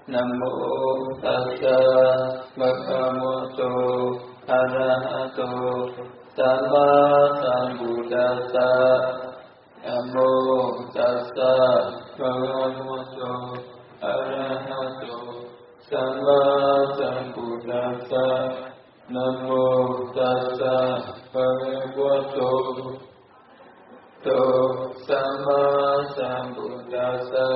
Nam mô Tassa Bhagavato Arahato Samma Sambuddhassa. Nam mô Tassa Bhagavato Arahato Samma Sambuddhassa. Nam mô Tassa Bhagavato Samma Sambuddhassa.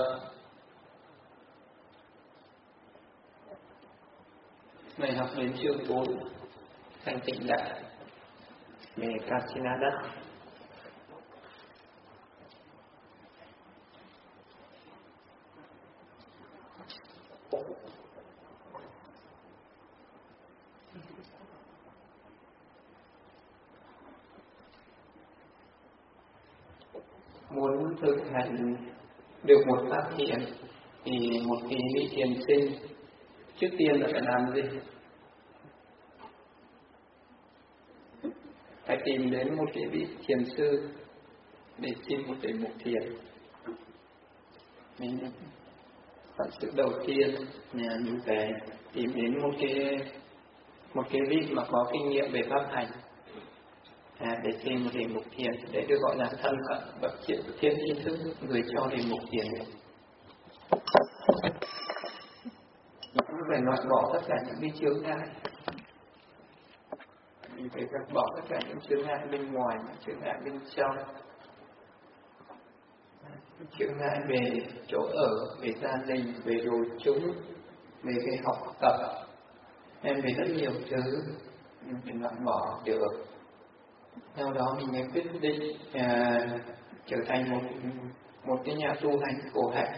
Bài học đến chương 4, thanh tịnh đại về Prajna đất. Muốn thực hành được một pháp thiền thì một vị thiền sinh trước tiên là phải làm gì? Phải tìm đến một cái vị thiền sư để xin một đề mục thiền. Mình phận sự đầu tiên là mình phải tìm đến một cái vị mà có kinh nghiệm về pháp hành để xin một đề mục thiền, để được gọi là thân cận bậc thiện tri thức, người cho đề mục thiền. Mình phải loại bỏ tất cả những cái chướng ngại. Mình phải gạt bỏ tất cả những chướng ngại bên ngoài, những chướng ngại bên trong, chướng ngại về chỗ ở, về gia đình, về đồ chúng, về cái học tập, nên về rất nhiều thứ mình phải loại bỏ được. Sau đó mình mới quyết định trở thành một cái nhà tu hành khổ hạnh,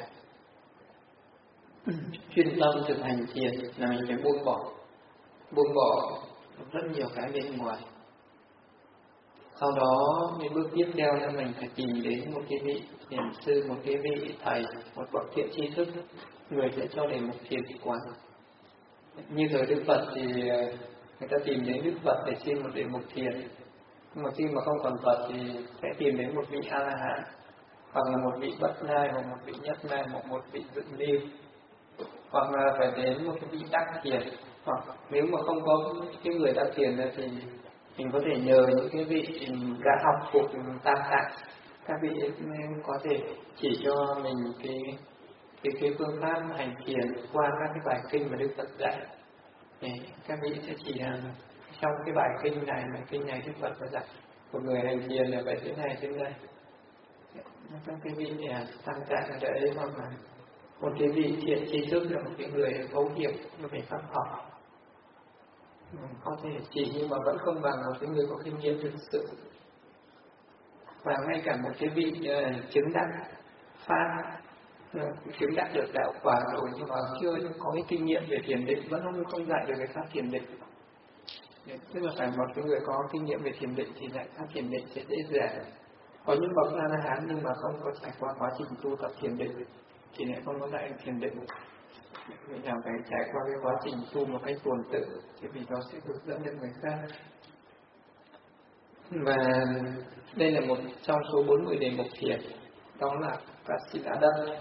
chuyên tâm thực hành thiền. Là mình phải buông bỏ rất nhiều cái bên ngoài. Sau đó những bước tiếp theo là mình phải tìm đến một cái vị thiền sư, một cái vị thầy, một bậc thiện tri thức, người sẽ cho đề mục thiền quán. Như thời Đức Phật thì người ta tìm đến Đức Phật để xin một đề mục thiền. Nhưng mà khi mà không còn Phật thì sẽ tìm đến một vị A-la-hán, hoặc là một vị Bất Nai, hoặc một vị Nhất Nai, hoặc một vị Dựng Lưu, hoặc là phải đến một cái vị Đắc Thiền. Hoặc nếu mà không có cái người Đắc Thiền này thì mình có thể nhờ những cái vị đã học thuộc Tam Tạng, các vị có thể chỉ cho mình cái phương pháp hành thiền qua các cái bài kinh mà Đức Phật dạy. Các vị sẽ chỉ trong cái bài kinh này Đức Phật đã dạy một người hành thiền là phải thế này. Các cái vị Tam Tạng ở đấy, hoặc là một cái vị thiện tri thức là một cái người thấu hiểu về pháp học, có thể chỉ nhưng mà vẫn không bằng một cái người có kinh nghiệm thực sự. Và ngay cả một cái vị chứng đắc pháp, chứng đắc được đạo quả rồi nhưng mà chưa có cái kinh nghiệm về thiền định, vẫn không dạy được cái pháp thiền định. Tức là phải một cái người có kinh nghiệm về thiền định thì dạy pháp thiền định sẽ dễ dàng. Có những bậc A-la-hán nhưng mà không có trải qua quá trình tu tập thiền định thì lại không có dạy thiền định. Mình nào phải trải qua cái quá trình tu một cách tuần tự thì vì nó sẽ hướng dẫn được người khác. Và đây là một trong số 40 đề mục thiền, đó là Prajna đất.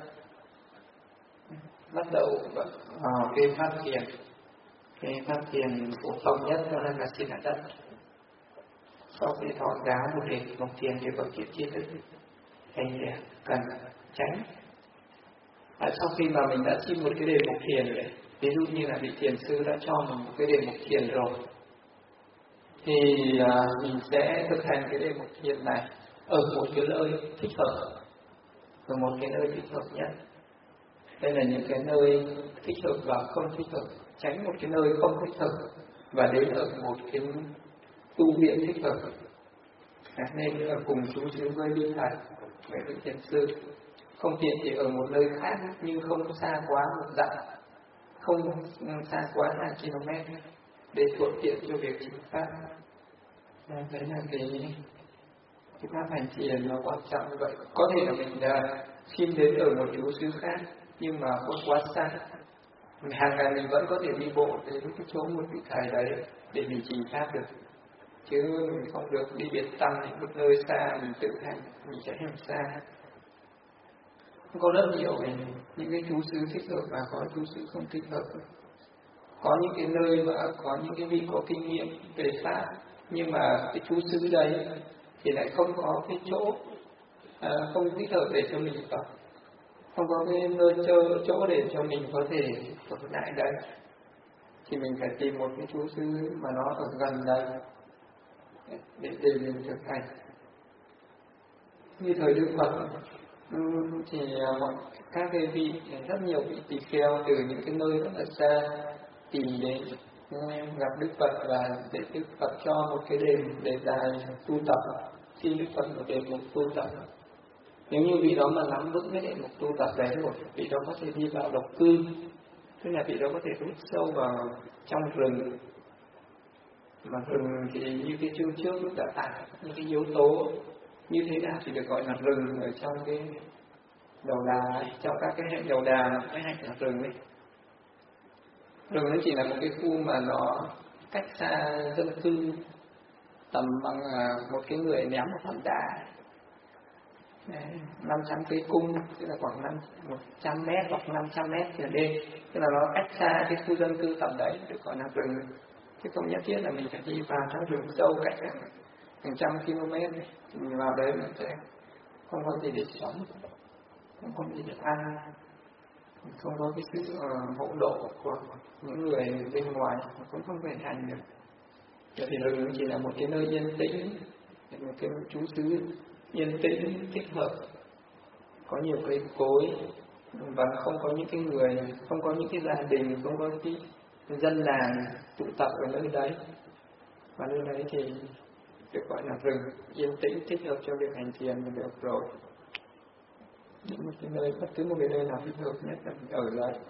Bắt đầu cái pháp thiền. Cái pháp thiền phổ thông nhất đó là Prajna đất. Sau khi thọ giáo một đề mục thiền thì bậc thiện tri thức thì cần tránh. Sau khi mà mình đã xin một cái đề mục thiền này, ví dụ như là vị thiền sư đã cho mình một cái đề mục thiền rồi, thì mình sẽ thực hành cái đề mục thiền này ở một cái nơi thích hợp, ở một cái nơi thích hợp nhất. Đây là những cái nơi thích hợp và không thích hợp, tránh một cái nơi không thích hợp và đến ở một cái tu viện thích hợp. Nên là cùng chú xứ với vị thầy, với vị thiền sư. Không tiện thì ở một nơi khác nhưng không xa quá một dặm, không xa quá 2 km để thuận tiện cho việc chính pháp. Đấy là cái pháp hành thiền nó quan trọng như vậy. Có thể là mình xin đến ở một chú xứ khác nhưng mà không quá xa. Hàng ngày mình vẫn có thể đi bộ đến cái chỗ một vị thầy đấy để mình trình pháp được. Chứ mình không được đi biệt tâm đến một nơi xa, mình tự hành, mình sẽ làm xa. Có rất nhiều những cái chú xứ thích hợp và có chú xứ không thích hợp. Có những cái nơi mà có những cái vị có kinh nghiệm về pháp, nhưng mà cái chú xứ đấy thì lại không có cái chỗ không thích hợp để cho mình tập, không có cái nơi chỗ để cho mình có thể ở lại đây, thì mình phải tìm một cái chú xứ mà nó ở gần đây để mình thực hành. Như thời Đức Phật thì các cái vị, rất nhiều vị tỳ kheo từ những cái nơi rất là xa tìm đến gặp Đức Phật và để Đức Phật cho một cái đề tài tu tập, xin Đức Phật một đề mục tu tập. Nếu như vị đó mà nắm vững cái đề mục tu tập đấy rồi, vị đó có thể đi vào độc cư, tức là vị đó có thể rút sâu vào trong rừng. Mà rừng thì như cái chương trước lúc đã tả những cái yếu tố như thế nào thì được gọi là rừng ở trong cái đầu đà, trong các cái hệ đầu đà, cái hệ là rừng ấy. Rừng nó chỉ là một cái khu mà nó cách xa dân cư tầm bằng một cái người ném một hòn đá 500 cây cung, tức là khoảng 100 mét hoặc 500 mét trở lên, tức là nó cách xa cái khu dân cư tầm đấy, được gọi là rừng. Chứ không nhất thiết là mình phải đi vào trong rừng sâu cách hàng trăm km ấy. Mình vào đấy mình sẽ không có gì để sống, không có gì để ăn, không có cái sự hỗ độ của những người bên ngoài, cũng không thể hành được. Vậy thì rừng chỉ là một cái nơi yên tĩnh, một cái trú xứ yên tĩnh thích hợp, có nhiều cây cối và không có những cái người, không có những cái gia đình, không có cái dân làng tụ tập ở nơi đấy. Và nơi đấy thì được gọi là rừng yên tĩnh thích hợp cho việc hành thiền là được rồi. Những một cái nơi, bất cứ một cái nơi nào thích hợp nhất là mình ở đấy.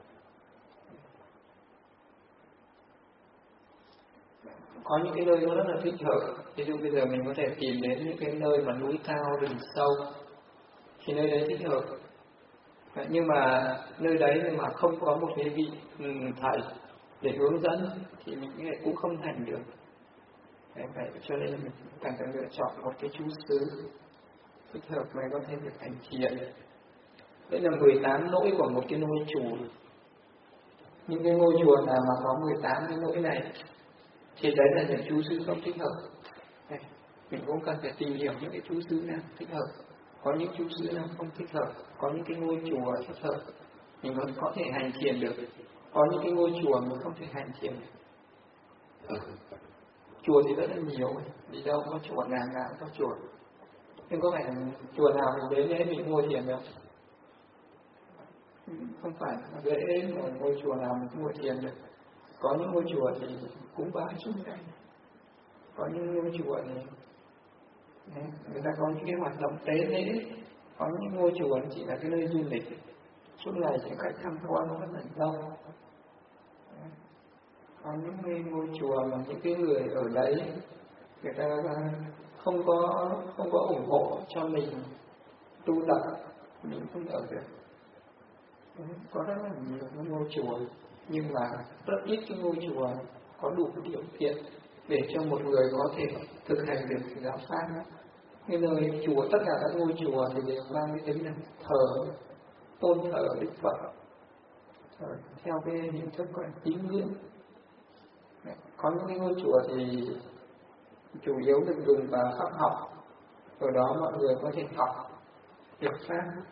Có những cái nơi nó rất là thích hợp. Ví dụ bây giờ mình có thể tìm đến những cái nơi mà núi cao, rừng sâu, thì nơi đấy thích hợp. Nhưng mà nơi đấy mà không có một cái vị thầy để hướng dẫn thì mình cũng không hành được. Vậy cho nên mình cần phải lựa chọn một cái chú xứ thích hợp mới có thể được hành thiền. Đây là 18 lỗi của một cái ngôi chùa. Những cái ngôi chùa nào mà có 18 cái lỗi này thì đấy là những chú xứ không thích hợp. Mình cũng cần phải tìm hiểu những cái chú xứ nào thích hợp. Có những chú xứ nào không thích hợp, có những cái ngôi chùa thích hợp mình còn có thể hành thiền được, có những cái ngôi chùa mình không thể hành thiền được. Chùa thì rất là nhiều, đi đâu có chùa, nào có chùa, nhưng có phải là chùa nào mình đến đấy mình ngồi thiền được? Không phải là dễ mà ngôi chùa nào mình ngồi thiền được. Có những ngôi chùa thì cũng bái suốt ngày, có những ngôi chùa thì người ta có những cái hoạt động tế lễ, có những ngôi chùa chỉ là cái nơi du lịch, suốt ngày chỉ khách tham quan rất là lâu. Có những ngôi chùa mà những cái người ở đấy người ta không có ủng hộ cho mình tu tập, mình không ở được. Có rất là nhiều ngôi chùa, nhưng mà rất ít cái ngôi chùa có đủ điều kiện để cho một người có thể thực hành được giáo pháp. Cái nơi chùa, tất cả các ngôi chùa thì đều mang cái tính là thờ, tôn thờ Đức Phật theo cái hình thức gọi là tín ngưỡng. Có những cái ngôi chùa thì chủ yếu được dùng vào pháp học, ở đó mọi người có thể học được pháp.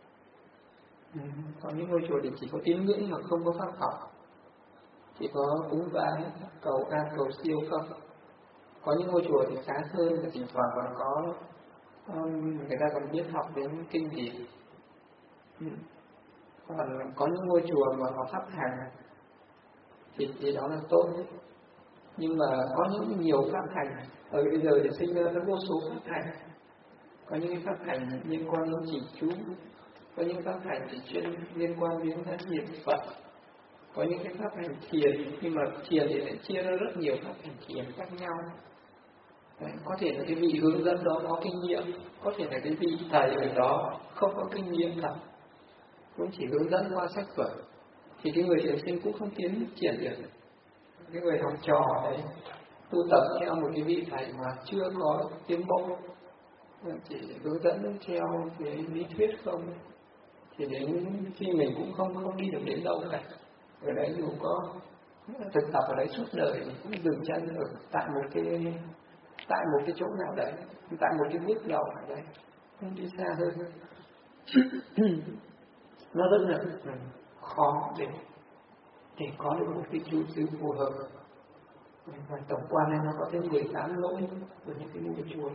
Có những ngôi chùa thì chỉ có tín ngưỡng mà không có pháp học, chỉ có cúng bái, cầu an, cầu siêu không. Có những ngôi chùa thì khá hơn là thỉnh thoảng còn có người ta còn biết học đến kinh điển. Còn có những ngôi chùa mà có pháp hành thì đó là tốt nhất. Nhưng mà có những nhiều pháp hành, ở bây giờ thì sinh ra vô số pháp hành. Có những pháp hành liên quan đến chỉ chú, có những pháp hành thì chuyên liên quan đến niệm Phật, có những cái pháp hành thiền, nhưng mà thiền thì lại chia ra rất nhiều pháp hành thiền khác nhau. Có thể là cái vị hướng dẫn đó có kinh nghiệm, có thể là cái vị thầy ở đó không có kinh nghiệm lắm, cũng chỉ hướng dẫn qua sách vở, thì cái người thiền sinh cũng không tiến triển được. Cái người học trò đấy tu tập theo một cái vị thầy mà chưa có tiến bộ, chỉ hướng dẫn theo cái lý thuyết không, thì đến khi mình cũng không đi được đến đâu cả. Ở đấy dù có thực tập ở đấy suốt đời thì cũng dừng chân ở tại một cái chỗ nào đấy, tại một cái bước đầu ở đấy, không đi xa hơn. Nó rất là khó để có được một cái trụ xứ phù hợp. Và tổng quan này nó có đến 18 lỗi của những cái ngôi chùa.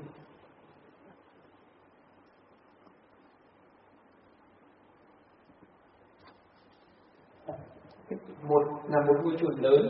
Một là một ngôi chùa lớn.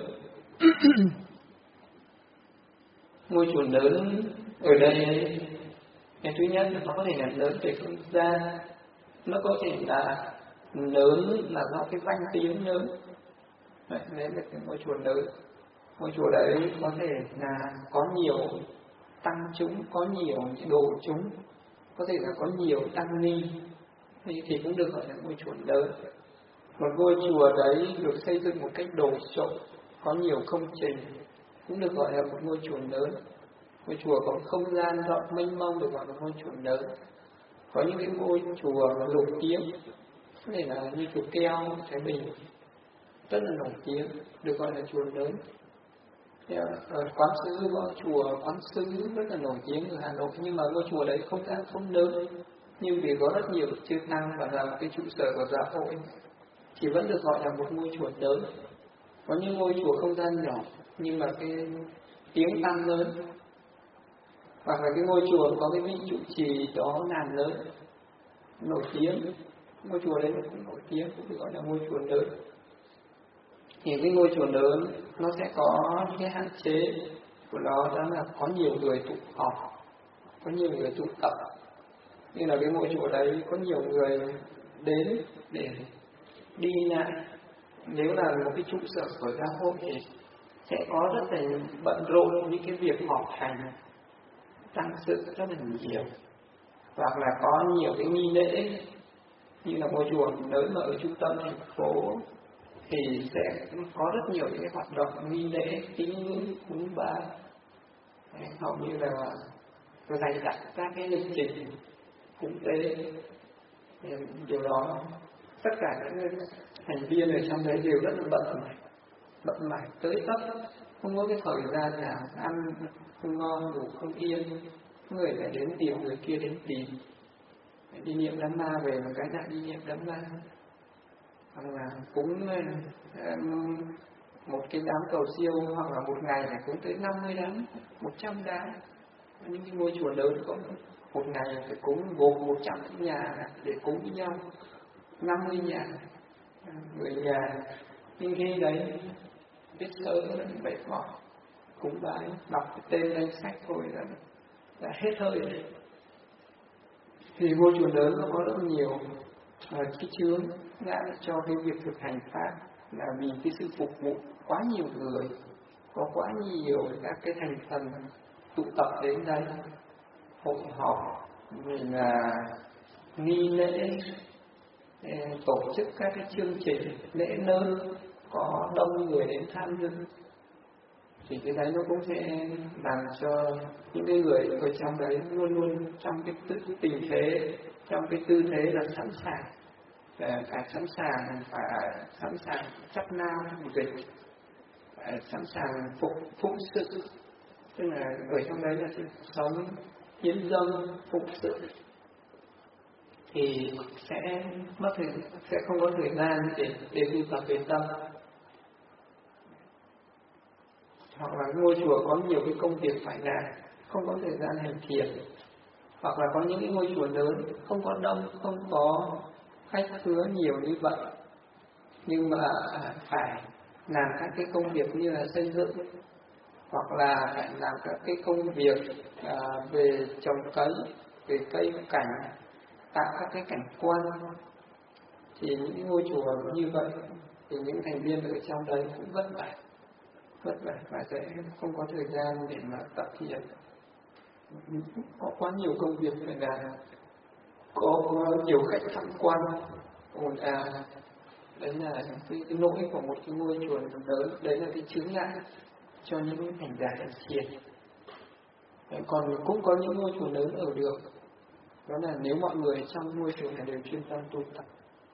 Ngôi chùa lớn ở đây, cái thứ nhất là nó có thể là lớn về không gian, nó có thể là lớn là do cái danh tiếng lớn. Đấy là cái ngôi chùa lớn. Ngôi chùa đấy có thể là có nhiều tăng chúng, có nhiều đồ chúng, có thể là có nhiều tăng ni, thì cũng được gọi là ngôi chùa lớn. Một ngôi chùa đấy được xây dựng một cách đồ sộ, có nhiều công trình, cũng được gọi là một ngôi chùa lớn. Ngôi chùa có không gian rộng mênh mông được gọi là ngôi chùa lớn. Có những cái ngôi chùa nổi tiếng, có thể là như chùa Keo, Thái Bình, rất là nổi tiếng, được gọi là chùa lớn. Ở Quán Sứ có chùa Quán Sứ rất là nổi tiếng ở Hà Nội, nhưng mà ngôi chùa đấy không gian không lớn, nhưng vì có rất nhiều chức năng và là một cái trụ sở của giáo hội, thì vẫn được gọi là một ngôi chùa lớn. Có những ngôi chùa không gian nhỏ nhưng mà cái tiếng tăm lớn, hoặc là cái ngôi chùa có cái vị trụ trì đó ngàn lớn, nổi tiếng, ngôi chùa đấy cũng nổi tiếng, cũng được gọi là ngôi chùa lớn. Thì cái ngôi chùa lớn nó sẽ có những cái hạn chế của nó, đó là có nhiều người tụ họp, có nhiều người tụ tập. Như là cái ngôi chùa đấy có nhiều người đến để đi lại. Nếu là một cái trụ sở của giáo hội thì sẽ có rất là bận rộn những cái việc họp hành, tăng sự rất là nhiều, hoặc là có nhiều cái nghi lễ. Như là ngôi chùa lớn mà ở trung tâm thành phố thì sẽ có rất nhiều những cái hoạt động nghi lễ, tín ngưỡng, cúng bái, hầu như là dày đặc các cái lịch trình cúng tế. Điều đó tất cả những thành viên ở trong đấy đều rất là bận mải tới tấp, không có cái thời gian nào ăn không ngon ngủ không yên, người lại đến tìm, người kia đến tìm. Đi niệm đám ma về một cái lại đi niệm đám ma, hoặc là cúng một cái đám cầu siêu, hoặc là một ngày phải cúng tới 50 đám, 100 đám. Những cái ngôi chùa lớn có một ngày phải cúng gồm 100 nhà để cúng với nhau, 50 nhà, 10 nhà. Nhưng khi đấy biết sớm mệt mỏi, cúng bái, đọc cái tên danh sách thôi là hết hơi rồi. Thì ngôi chùa lớn nó có rất nhiều cái chướng ngại cho cái việc thực hành pháp, là vì cái sự phục vụ quá nhiều người, có quá nhiều các cái thành phần tụ tập đến đây hội họp, vì là nghi lễ, tổ chức các cái chương trình lễ lớn, có đông người đến tham dự, thì cái đấy nó cũng sẽ làm cho những cái người ở trong đấy luôn luôn trong cái tình thế, trong cái tư thế là sẵn sàng, phải sẵn sàng chấp nao dịch, phải sẵn sàng phụng sự, tức là ở trong đấy là sống hiến dâng phụng sự, thì sẽ không có thời gian để tu tập về tâm. Hoặc là ngôi chùa có nhiều cái công việc phải làm, không có thời gian hành thiền. Hoặc là có những cái ngôi chùa lớn không có đông, không có khách khứa nhiều như vậy, nhưng mà phải làm các cái công việc như là xây dựng, hoặc là phải làm các cái công việc về trồng cấy, về cây cảnh, tạo các cái cảnh quan. Thì những ngôi chùa như vậy thì những thành viên ở trong đấy cũng vất vả và sẽ không có thời gian để mà tập thiền. Có quá nhiều công việc phải làm, có nhiều khách tham quan ồn ào. Đấy là cái nỗi của một cái ngôi chùa lớn, đấy là cái chướng ngại cho những hành giả hành thiền. Còn cũng có những ngôi chùa lớn ở được, đó là nếu mọi người trong ngôi chùa này đều chuyên tâm tu tập,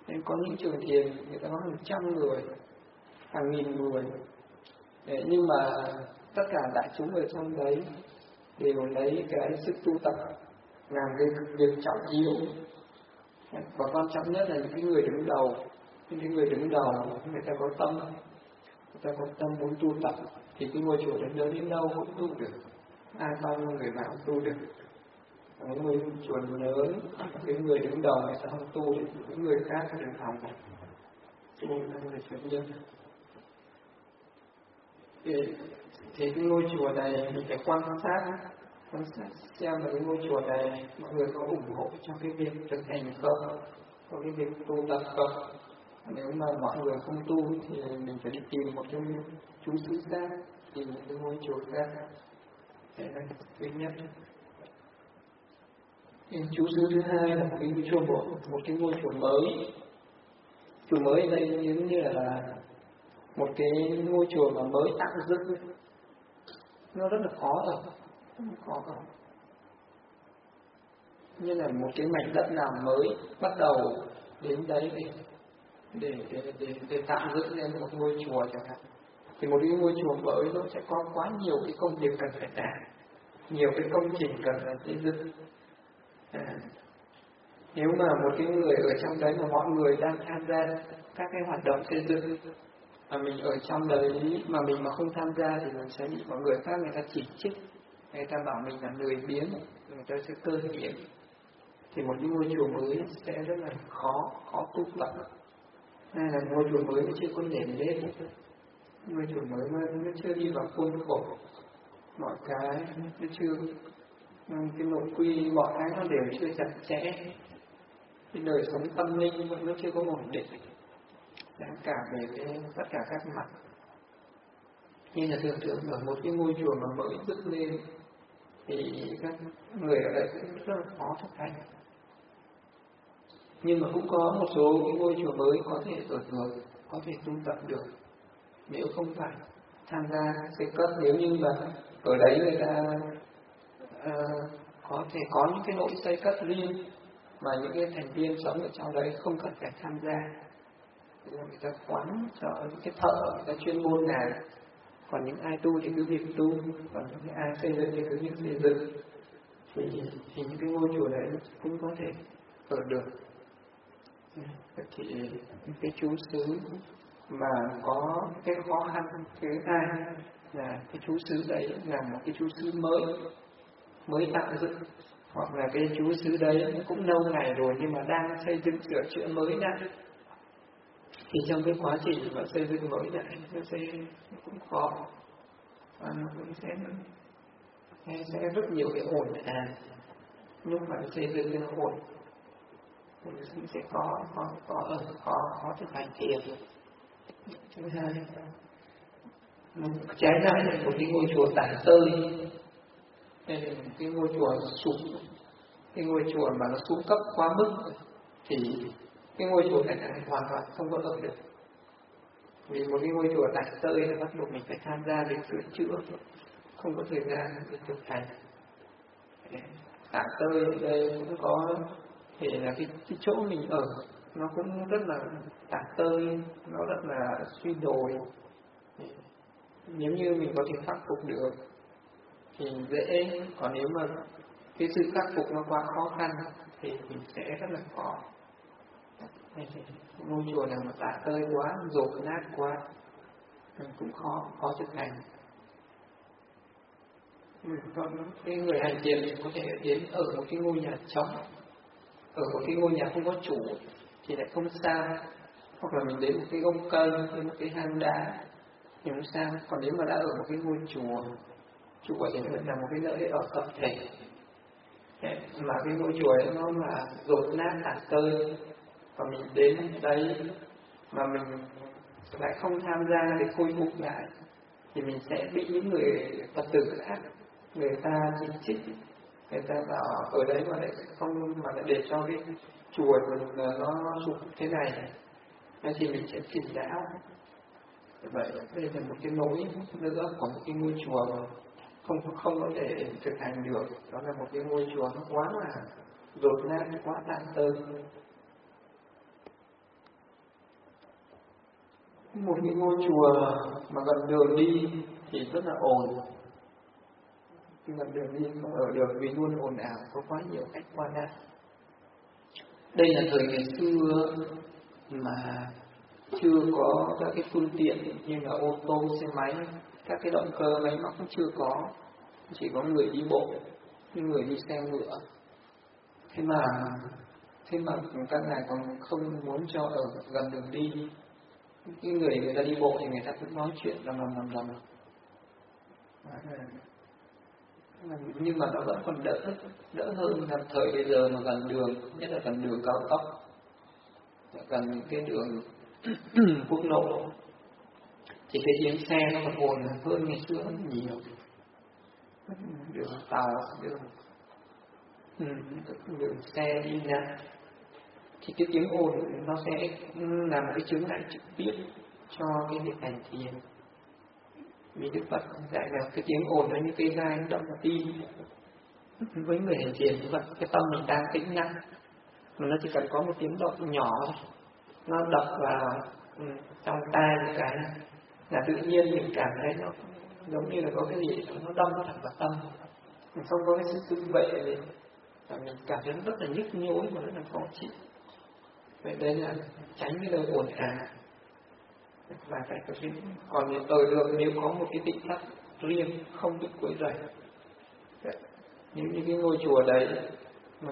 Nên có những trường thiền người ta có hàng trăm người, hàng nghìn người. Nhưng mà tất cả đại chúng ở trong đấy đều lấy cái sự tu tập làm cái việc trọng yếu. Và quan trọng nhất là những cái người đứng đầu. Những cái người đứng đầu người ta có tâm muốn tu tập thì cái ngôi chùa đến đến đâu cũng tu được, ai bao nhiêu người nào cũng tu được. Những ngôi chùa lớn, cái người đứng đầu người ta không tu, những người khác có đừng hòng tu là chuyện nhân. Thì cái ngôi chùa này mình phải quan sát xem là cái ngôi chùa này mọi người có ủng hộ cho cái việc thực hành không, có cái việc tu tập không. Nếu mà mọi người không tu thì mình phải đi tìm một cái chú xứ khác, tìm một cái ngôi chùa khác. Đấy là thứ nhất. Chú xứ thứ hai là một cái ngôi chùa mới. Chùa mới ở đây giống như là một cái ngôi chùa mà mới tạo dựng, nó rất là khó ở, như là một cái mảnh đất nào mới bắt đầu đến đấy để tạo dựng lên một ngôi chùa chẳng hạn, thì một cái ngôi chùa mới nó sẽ có quá nhiều cái công việc cần phải làm, nhiều cái công trình cần phải xây dựng. Nếu mà một cái người ở trong đấy mà mọi người đang tham gia các cái hoạt động xây dựng mà mình ở trong đấy mà mình mà không tham gia thì mình sẽ bị mọi người khác người ta chỉ trích, người ta bảo mình là lười biếng, người ta sẽ cơ hiển. Thì một cái ngôi chùa mới sẽ rất là khó tu tập. Hay là ngôi chùa mới nó chưa có nền nếp, ngôi chùa mới nó chưa đi vào khuôn khổ, mọi cái nó chưa, cái nội quy mọi cái nó đều chưa chặt chẽ, cái đời sống tâm linh nó chưa có ổn định đáng cả về tất cả các mặt. Nhưng là tưởng tượng ở một cái ngôi chùa mà mới dựng lên thì các người ở đây cũng rất là khó thực hành. Nhưng mà cũng có một số cái ngôi chùa mới có thể ở được, có thể tu tập được nếu không phải tham gia xây cất. Nếu như mà ở đấy người ta có thể có những cái nội xây cất riêng mà những cái thành viên sống ở trong đấy không cần phải tham gia, người ta quán cho những cái thợ người ta chuyên môn làm, còn những ai tu thì cứ việc tu, còn những ai xây dựng thì cứ việc xây dựng. Thì những cái ngôi chùa đấy cũng có thể ở được. Thì cái chú xứ mà có cái khó khăn thứ hai là cái chú xứ đấy là một cái chú xứ mới tạo dựng, hoặc là cái chú xứ đấy cũng lâu ngày rồi nhưng mà đang xây dựng sửa chữa mới lại. Thì trong cái quá trình mà xây dựng mới lại nó cũng khó, và nó cũng sẽ rất nhiều cái ổn lúc mà xây dựng cái ổn thì sẽ khó thực hành thiền. Thứ hai, trái lại là một cái ngôi chùa tản tơi, đây là một cái ngôi chùa sụp, cái ngôi chùa mà nó xuống cấp quá mức thì cái ngôi chùa này hoàn toàn không có ở được. Vì một cái ngôi chùa tản tơi là bắt buộc mình phải tham gia để sửa chữa, không có thời gian để thực hành. Tản tơi ở đây cũng có thể là cái chỗ mình ở nó cũng rất là tản tơi, nó rất là suy đồi. Nếu như mình có thể khắc phục được thì dễ, còn nếu mà cái sự khắc phục nó quá khó khăn thì mình sẽ rất là khó. Ngôi chùa nào mà tả tơi quá, dột nát quá, mình cũng khó thực hành. Cái người hành thiền có thể đến ở một cái ngôi nhà trống, ở một cái ngôi nhà không có chủ thì lại không sao, hoặc là mình đến một cái gông cây, đến một cái hang đá thì không sao. Còn nếu mà đã ở một cái ngôi chùa thì nó là một cái nơi ở tập thể, mà cái ngôi chùa ấy nó là dột nát tả tơi, và mình đến đấy mà mình lại không tham gia để khôi phục lại thì mình sẽ bị những người Phật tử khác người ta chỉ trích, người ta bảo ở đấy mà lại không, mà lại để cho cái chùa nó sụp thế này, thì mình sẽ chỉnh đạo. Vậy đây là một cái nỗi nữa của một cái ngôi chùa mà không có thể thực hành được, đó là một cái ngôi chùa nó quá là dột nát, quá tàn tơ. Một cái ngôi chùa mà gần đường đi thì rất là ồn, khi gần đường đi không ở được vì luôn ồn ào, có quá nhiều khách qua lại. Đây là thời ngày xưa mà chưa có các cái phương tiện như là ô tô, xe máy, các cái động cơ máy móc cũng chưa có, chỉ có người đi bộ, người đi xe ngựa. Thế mà các ngài còn không muốn cho ở gần đường đi. Cái người ta đi bộ thì người ta cũng nói chuyện rầm. Nhưng mà nó vẫn còn đỡ hơn là thời bây giờ mà gần đường, nhất là gần đường cao tốc, gần những cái đường quốc lộ, thì cái tiếng xe nó còn ồn hơn ngày xưa rất nhiều. Đường tàu, đường xe đi lại, thì cái tiếng ồn nó sẽ làm cái chướng ngại trực tiếp cho cái việc hành thiền. Vì Đức Phật dạy là cái tiếng ồn nó như cây gai nó động vào tim. Với người hành thiền như vậy, cái tâm mình đang tĩnh lặng, mà nó chỉ cần có một tiếng động nhỏ thôi, nó đập vào trong tai một cái là tự nhiên mình cảm thấy nó giống như là có cái gì nó đâm thẳng vào tâm, mình không có cái sự tự vệ gì, và mình cảm thấy rất là nhức nhối và rất là khó chịu. Vậy đây là tránh cái lời ồn ào. Và phải có cái, còn ở được nếu có một cái tịnh thất riêng không bị quấy rầy. Nếu như cái ngôi chùa đấy mà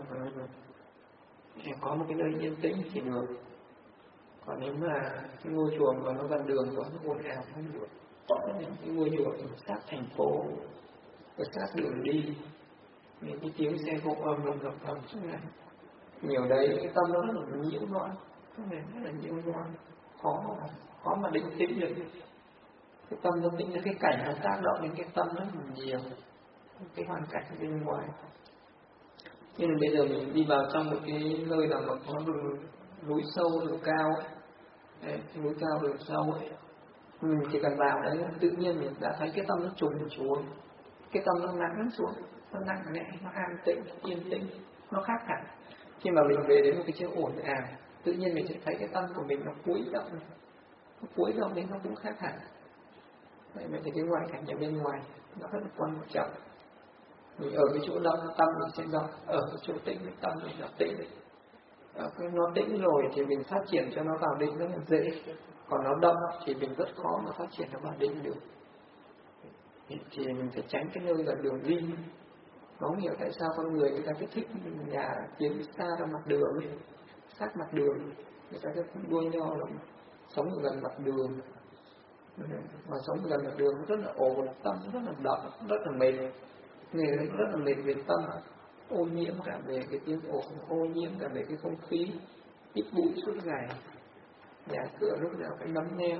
có một cái nơi yên tĩnh thì được. Còn nếu mà cái ngôi chùa mà nó gần đường có nó ồn ào không được. Cái ngôi chùa ở sát thành phố, ở sát đường đi, những cái tiếng xe cộ ầm xuống này nhiều đấy, cái tâm nó rất là nhiễu loạn, rất là nhiễu loạn, khó mà định tĩnh được. Cái tâm nó tĩnh, cái cảnh nó tác động đến cái tâm rất là nhiều, cái hoàn cảnh bên ngoài. Nhưng mà bây giờ mình đi vào trong một cái nơi nào mà có đường núi sâu, đường cao ấy, núi cao đường sâu ấy, mình chỉ cần vào đấy tự nhiên mình đã thấy cái tâm nó trùng xuống, cái tâm nó nặng xuống, nó nặng nề, nó an tĩnh, yên tĩnh, nó khác hẳn. Khi mà mình về đến một cái chỗ ồn ào, tự nhiên mình sẽ thấy cái tâm của mình nó quấy động đến nó cũng khác hẳn. Vậy mà cái ngoại cảnh ở bên ngoài nó rất là quan trọng. Mình ở cái chỗ động tâm mình sẽ động, ở cái chỗ tĩnh tâm mình nó tĩnh. Nó tĩnh rồi thì mình phát triển cho nó vào định rất là dễ. Còn nó động thì mình rất khó mà phát triển nó vào định được. Thì mình phải tránh cái nơi gần đường đi. Nó không hiểu tại sao con người ta cứ thích nhà tiến xa ra mặt đường, sát mặt đường, người ta cứ đua nhau là sống ở gần mặt đường. Mà sống gần mặt đường rất là ồn, tâm rất là động, rất là mệt, người rất là mệt về tâm, ô nhiễm cả về cái tiếng ồn, ô nhiễm cả về cái không khí, ít bụi suốt ngày, nhà cửa lúc nào phải nấm neo,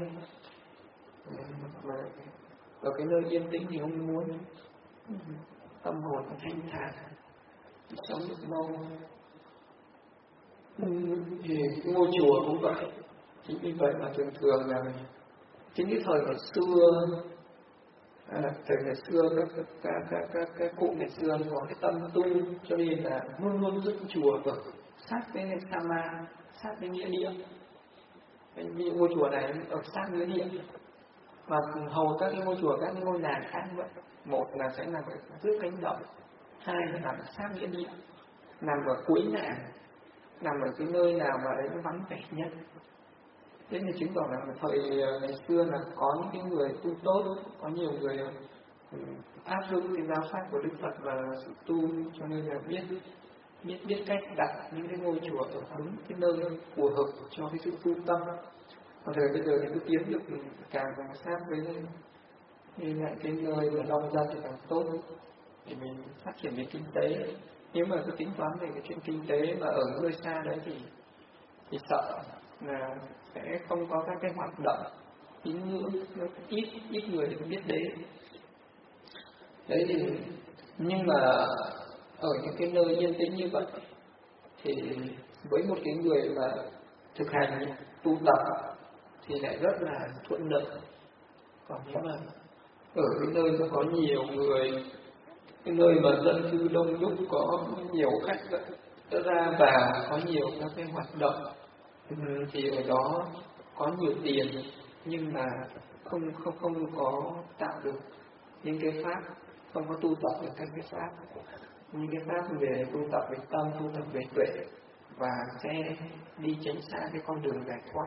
mà ở cái nơi yên tĩnh thì không muốn, tâm hồn thanh thản, sống được lâu. Thì ngôi chùa cũng vậy. Chính vì vậy mà thường là chính cái thời ngày xưa, các cụ ngày xưa có cái tâm tu, cho nên là luôn luôn dựng chùa ở sát với Sama, sát với nghĩa địa. Ví dụ ngôi chùa này ở sát nghĩa địa, và hầu các cái ngôi chùa, các cái ngôi làng khác như vậy, một là sẽ nằm ở giữa cánh đồng, hai là nằm ở sát nghĩa địa, nằm ở cuối làng, nằm ở cái nơi nào mà đấy nó vắng vẻ nhất. Thế thì chứng tỏ là thời ngày xưa là có những cái người tu tốt, có nhiều người áp dụng cái giáo pháp của Đức Phật và sự tu, cho nên là biết cách đặt những cái ngôi chùa ở đúng cái nơi phù hợp cho cái sự tu tâm. Còn thời bây giờ thì cứ tiến được càng sát với lại cái nơi mà đông dân thì càng tốt, để mình phát triển về kinh tế. Nếu mà cứ tính toán về cái chuyện kinh tế mà ở nơi xa đấy thì sợ là sẽ không có các cái hoạt động tín ngưỡng, nó ít người được biết đến. Đấy thì nhưng mà ở những cái nơi yên tĩnh như vậy thì với một cái người mà thực hành tu tập thì lại rất là thuận lợi. Còn nếu mà ở cái nơi nó có nhiều người, cái nơi mà dân cư đông đúc, có nhiều khách ra vào, có nhiều các cái hoạt động, thì ở đó có nhiều tiền nhưng mà không có tạo được những cái pháp, không có tu tập được các cái pháp, những cái pháp về tu tập về tâm, tu tập về tuệ, và sẽ đi tránh xa cái con đường giải thoát.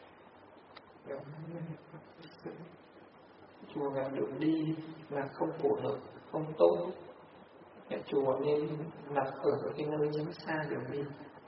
Chùa và đường đi là không phù hợp, không tốt. Chùa nên đặt ở cái nơi tránh xa đường đi.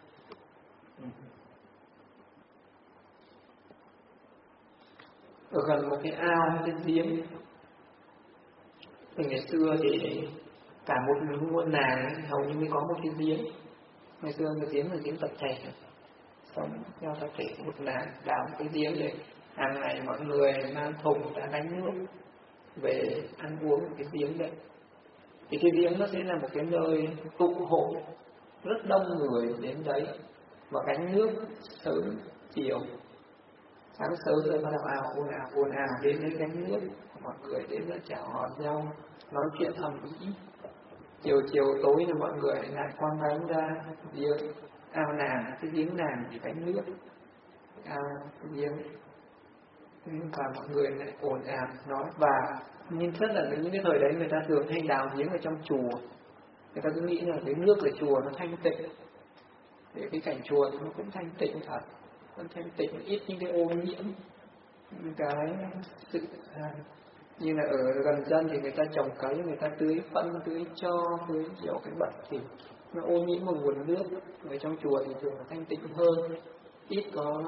Ở gần một cái ao, cái giếng. Thì ngày xưa thì cả một ngôi làng ấy, hầu như mới có một cái giếng. Ngày xưa cái giếng là giếng tập thể, xong theo tập thể một làng đào một cái giếng để hàng ngày mọi người mang thùng đã gánh nước về ăn uống ở cái giếng đấy. Thì cái giếng nó sẽ là một cái nơi tụ hội rất đông người đến đấy và gánh nước sớm chiều. Sáng sớm rồi bắt đầu ồn ào đến đấy gánh nước, mọi người đến đó chào hỏi nhau, nói chuyện ầm ĩ. Chiều tối thì mọi người lại quăng gánh ra giếng, ao nàng, cái giếng nàng thì gánh nước, ao cái giếng, và mọi người lại ồn ào nói. Và nhưng rất là những cái thời đấy người ta thường hay đào giếng ở trong chùa, người ta cứ nghĩ là cái nước ở chùa nó thanh tịnh, để cái cảnh chùa thì nó cũng thanh tịnh thật, nó thanh tịnh, ít những cái ô nhiễm, những cái sự như là ở gần dân thì người ta trồng cấy, người ta tưới phân, tưới tro, tưới nhiều cái bẩn thì nó ô nhiễm một nguồn nước. Ở trong chùa thì thường là thanh tịnh hơn, ít có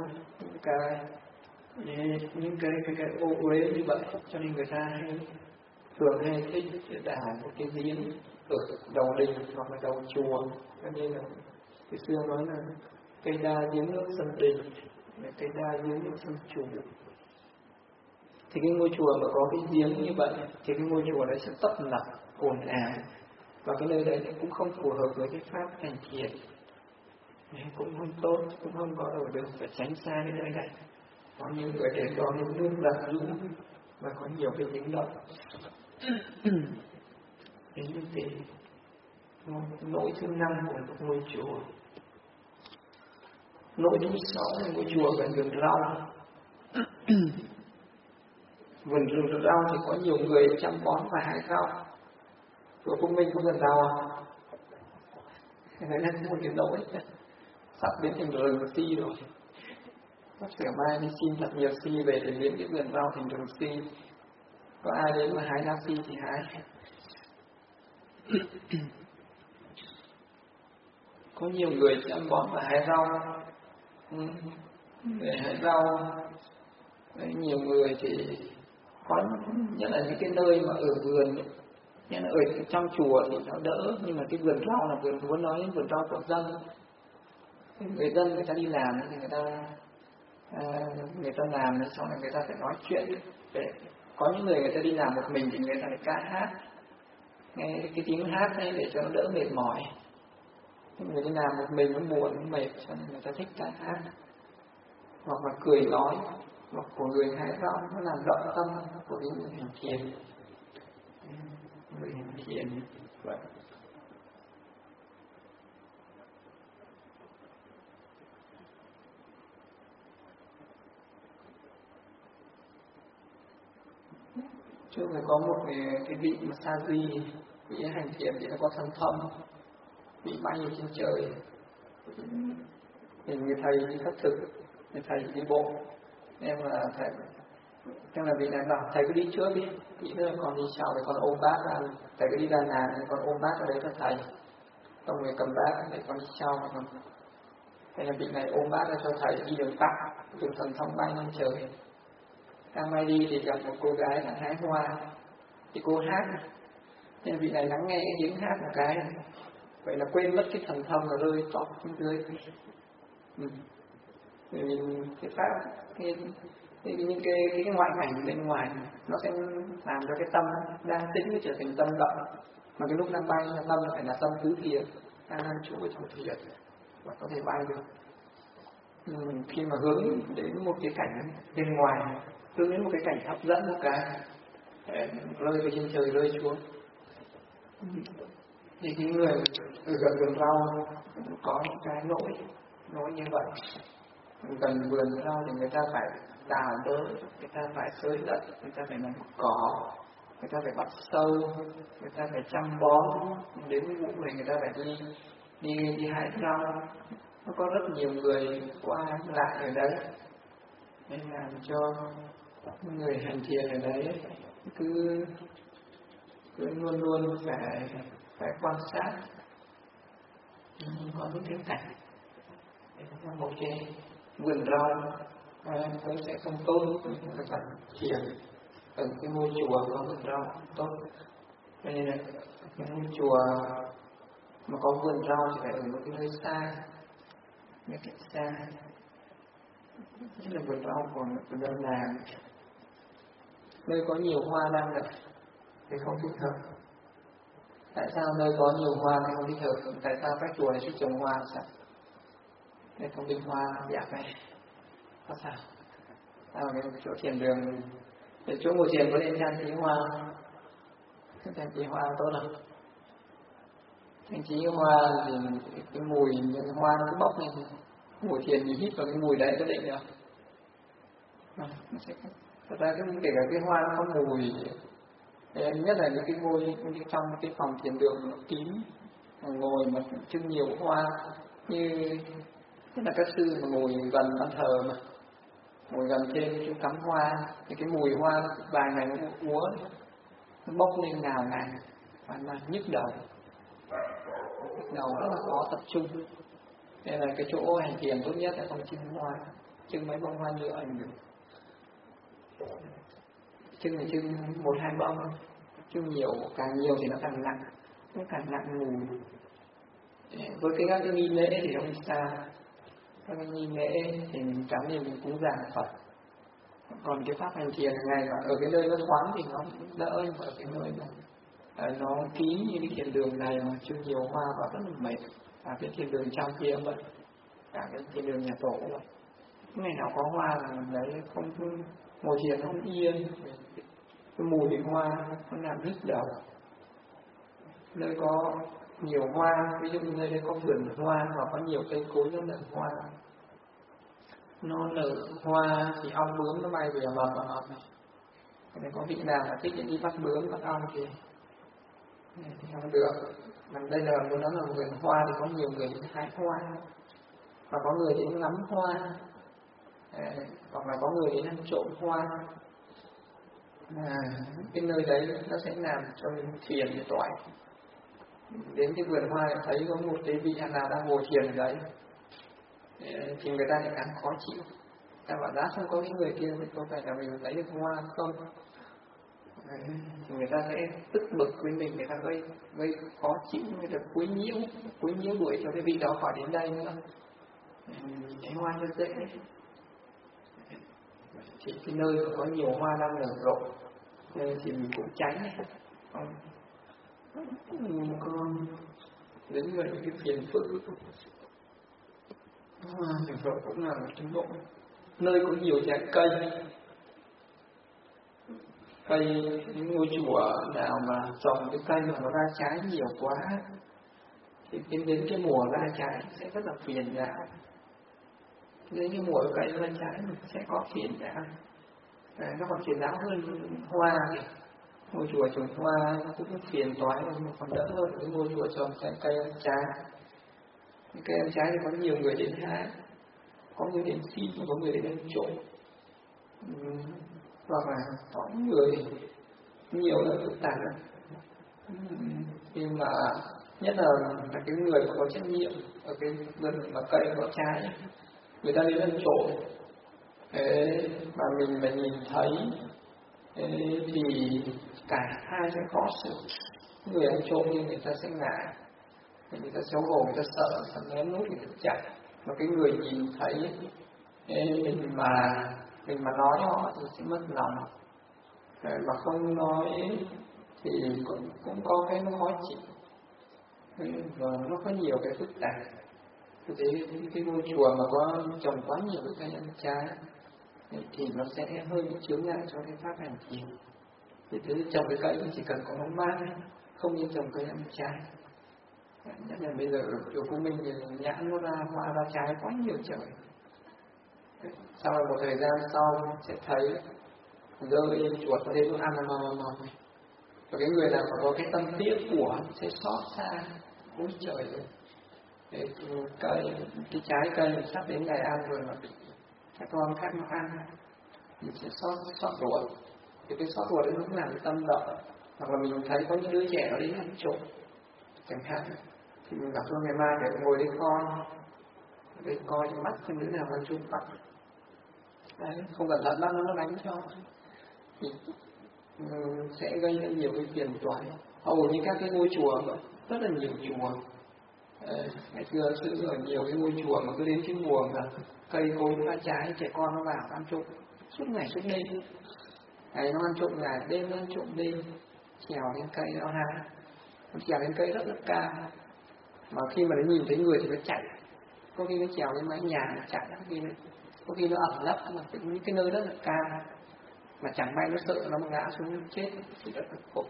những cái ô uế như vậy, cho nên người ta thường hay thích đào một cái giếng ở đầu đình hoặc là đầu chùa. Cho nên là cái xưa nói là cây đa giếng nước sân đình, cây đa giếng nước sân chùa. Thì cái ngôi chùa mà có cái giếng như vậy thì cái ngôi chùa đấy sẽ tấp nập ồn ào, và cái nơi đấy cũng không phù hợp với cái pháp hành thiền, cũng không tốt, cũng không có ở được, phải tránh xa cái nơi này. Có những người để có những nước đặt dũng và có nhiều cái tiếng động. Đến như thế, lỗi thứ 5 của một ngôi chùa. Lỗi thứ 6 là ngôi chùa gần vườn rau. Vườn rau thì có nhiều người chăm bón và hái rau. Chùa Phúc Minh có vườn rau không? Cái đấy là một cái lỗi, sắp biến thành rừng si rồi. Sắp sửa mai đi xin thật nhiều si về để biến cái vườn rau thành rừng si. Có ai đến mà hái ra si thì hái. Có nhiều người chăm bón và hái rau, để hái rau. Nhiều người thì có, nhất là những cái nơi mà ở vườn, nhất là ở trong chùa thì nó đỡ, nhưng mà cái vườn rau là vườn, muốn nói đến vườn rau của dân. Người dân người ta đi làm thì người ta làm xong rồi người ta phải nói chuyện. Có những người ta đi làm một mình thì người ta phải ca hát, nghe cái tiếng hát ấy để cho nó đỡ mệt mỏi. Người đi làm một mình nó buồn, nó mệt, cho nên người ta thích ca hát hoặc là cười nói. Hoặc của người hái rau nó làm động tâm của những người hành thiền. Người hành thiền vậy. Trước phải có một cái vị mà sa di, vị hành thiền thì nó có thân thông, bị bay ở trên trời. Thì người thầy đi khất thực, người thầy đi bộ. Em là thầy, thế là vị này bảo thầy cứ đi trước đi, vị nữa còn đi sau thì con ôm bác ra, thầy cứ đi ra nhà thì con ôm bác ở đấy cho thầy, xong rồi cầm bác để con đi sau. Thế là vị này ôm bác ra cho thầy đi đường tắt, đường thần thông bay lên trời. Đang bay đi thì gặp một cô gái đang hái hoa, thì cô hát, thế là vị này lắng nghe cái tiếng hát một cái, vậy là quên mất cái thần thông, là rơi tọt xuống dưới. Cái pháp, những cái ngoại cảnh bên ngoài nó sẽ làm cho cái tâm đang tĩnh nó trở thành tâm động, mà cái lúc đang bay tâm phải là tâm tứ thiền, đang trú ở trong thiền và có thể bay được. Khi mà hướng đến một cái cảnh bên ngoài, hướng đến một cái cảnh hấp dẫn, một cái rơi từ trên trời rơi xuống, thì cái người ở gần vườn rau có những cái lỗi như vậy. Gần vườn rau thì người ta phải đào bới, người ta phải xới đất, người ta phải làm cỏ, người ta phải bắt sâu, người ta phải chăm bón, đến vụ này người ta phải đi hái rau. Nó có rất nhiều người qua lại ở đấy, nên làm cho người hành thiền ở đấy cứ luôn luôn phải quan sát. Có những cái cảnh một cái vườn rau nó sẽ không tốt, các bạn thiền ở cái ngôi chùa có vườn rau tốt. Cho nên là cái ngôi chùa mà có vườn rau thì phải ở một cái nơi xa, những cái xa, nhất là vườn rau còn ở nơi làng, nơi có nhiều hoa đang nở thì không thích hợp. Tại sao nơi có nhiều hoa thì không thích hợp? Tại sao các chùa này thích trồng hoa sao? Nên không thích hoa dạ này có sao? Sao cái chỗ thiền đường, cái chỗ ngồi thiền có nên trang trí hoa? Trang trí hoa tốt lắm. Trang trí hoa thì cái mùi những hoa nó bốc lên, ngồi thiền thì hít vào cái mùi đấy có định được. Thật ra kể cả cái hoa nó có mùi, nhất là những cái ngôi trong cái phòng thiền đường nó kín, ngồi mà trưng nhiều hoa, như nhất là các sư mà ngồi gần bàn thờ mà ngồi gần trên chỗ cắm hoa thì cái mùi hoa vài ngày nó úa, nó bốc lên ngào ngạt và nhức đầu rất là khó tập trung. Nên là cái chỗ hành thiền tốt nhất là không trưng hoa, trưng mấy bông hoa nhựa ảnh được. Trưng thì trưng 1-2 bông, trưng nhiều, càng nhiều thì nó càng nặng mùi. Với các cái nghi lễ thì không sao, các cái nghi lễ thì mình cắm thì mình cũng giảng Phật. Còn cái pháp hành thiền ngày mà ở cái nơi nó thoáng thì nó đỡ, nhưng mà ở cái nơi nó kín như cái thiền đường này mà trưng nhiều hoa và rất là mệt. Và cái thiền đường trong kia vậy, cả cái thiền đường nhà tổ vậy, cái ngày nào có hoa là đấy không ngồi thiền không yên, cái mùi hoa nó làm nhức đầu. Nơi có nhiều hoa, ví dụ như nơi đây có vườn hoa hoặc có nhiều cây cối nó nở hoa, nó nở hoa thì ong bướm nó bay về mập này. Nên có vị nào mà thích đi bắt bướm bắt ong thì không được. Mà đây là muốn nói là vườn hoa thì có nhiều người đến hái hoa, và có người đến ngắm hoa, hoặc là có người đến ăn trộm hoa. Cái nơi đấy nó sẽ làm cho mình thiền để toại. Đến cái vườn hoa thấy có một cái vị nào đang ngồi thiền ở đấy thì người ta lại càng khó chịu. Ta bảo đã không có cái người kia thì có phải là mình lấy được hoa không? Thì người ta sẽ tức bực với mình, người ta gây khó chịu, người ta quấy nhiễu đuổi cho cái vị đó khỏi đến đây nữa. Cái hoa cho dễ. Thì cái nơi có nhiều hoa đang nở rộ nên thì mình cũng tránh, không có đến người những cái phiền phức. Nở rộ cũng là một trình độ. Nơi có nhiều trái cây, những ngôi chùa nào mà trồng cái cây mà nó ra trái nhiều quá thì đến cái mùa ra trái sẽ rất là phiền não. Đến cái mùa cây ra trái mình sẽ có phiền não. Nó còn phiền não hơn hoa. Ngôi chùa trồng hoa nó cũng phiền toái, nhưng còn đỡ hơn cái ngôi chùa trồng cây ăn trái. Cây ăn trái thì có nhiều người đến hái, có người đến xin, có người đến ăn trộm, hoặc là có người nhiều là phức tạp lắm. Nhưng mà nhất là cái người mà có trách nhiệm ở cái vườn mà cây có trái, người ta đến ăn trộm, mà mình mà nhìn thấy thì cả hai sẽ khó xử. Người ăn trộm nhưng người ta sẽ ngại, người ta xấu hổ, người ta sợ, người ta lén lút, người ta chạy. Mà cái người nhìn thấy mình mà nói họ thì sẽ mất lòng, mà không nói thì cũng có cái nó khó chịu, và nó có nhiều cái phức tạp. Cái ngôi chùa mà có trồng quá nhiều cái cây ăn trái thì nó sẽ hơi bị chướng ngại cho cái pháp hành thiền. Thì thế trồng cái cây chỉ cần có bóng mát, không nên trồng cây ăn trái. Nhất là bây giờ ở chùa của mình thì nhãn nó ra hoa ra trái quá nhiều trời. Sau một thời gian sau sẽ thấy dơ lên chuột có đến nó ăn mò. Và cái người nào có cái tâm tiếc của sẽ xót xa. Ôi trời ơi, cái trái cây sắp đến ngày ăn rồi mà bị các con khác nó ăn, mình sẽ xót ruột. Thì cái xót ruột đấy nó cũng làm cái tâm động. Hoặc là mình thấy có những đứa trẻ nó đến ăn trộm chẳng hạn, thì mình bảo thôi ngày mai để ngồi đây coi mắt xem đứa nào ăn trộm bắt. Đấy, không cẩn thận bắt nó đánh cho thì sẽ gây ra nhiều cái phiền toái. Hầu như các cái ngôi chùa mà rất là nhiều chùa, ngày xưa ở nhiều cái ngôi chùa mà cứ đến cái mùa mà cây cối nó trái, trẻ con nó vào ăn trộm suốt ngày suốt đêm. Ngày nó ăn trộm ngày, đêm nó ăn trộm đêm, trèo lên cây nó há, nó trèo lên cây rất là cao, mà khi mà nó nhìn thấy người thì nó chạy, có khi nó trèo lên mái nhà nó chạy, có khi nó ẩn nấp mà những cái nơi rất là cao, mà chẳng may nó sợ nó mà ngã xuống nó chết thì rất là khổ.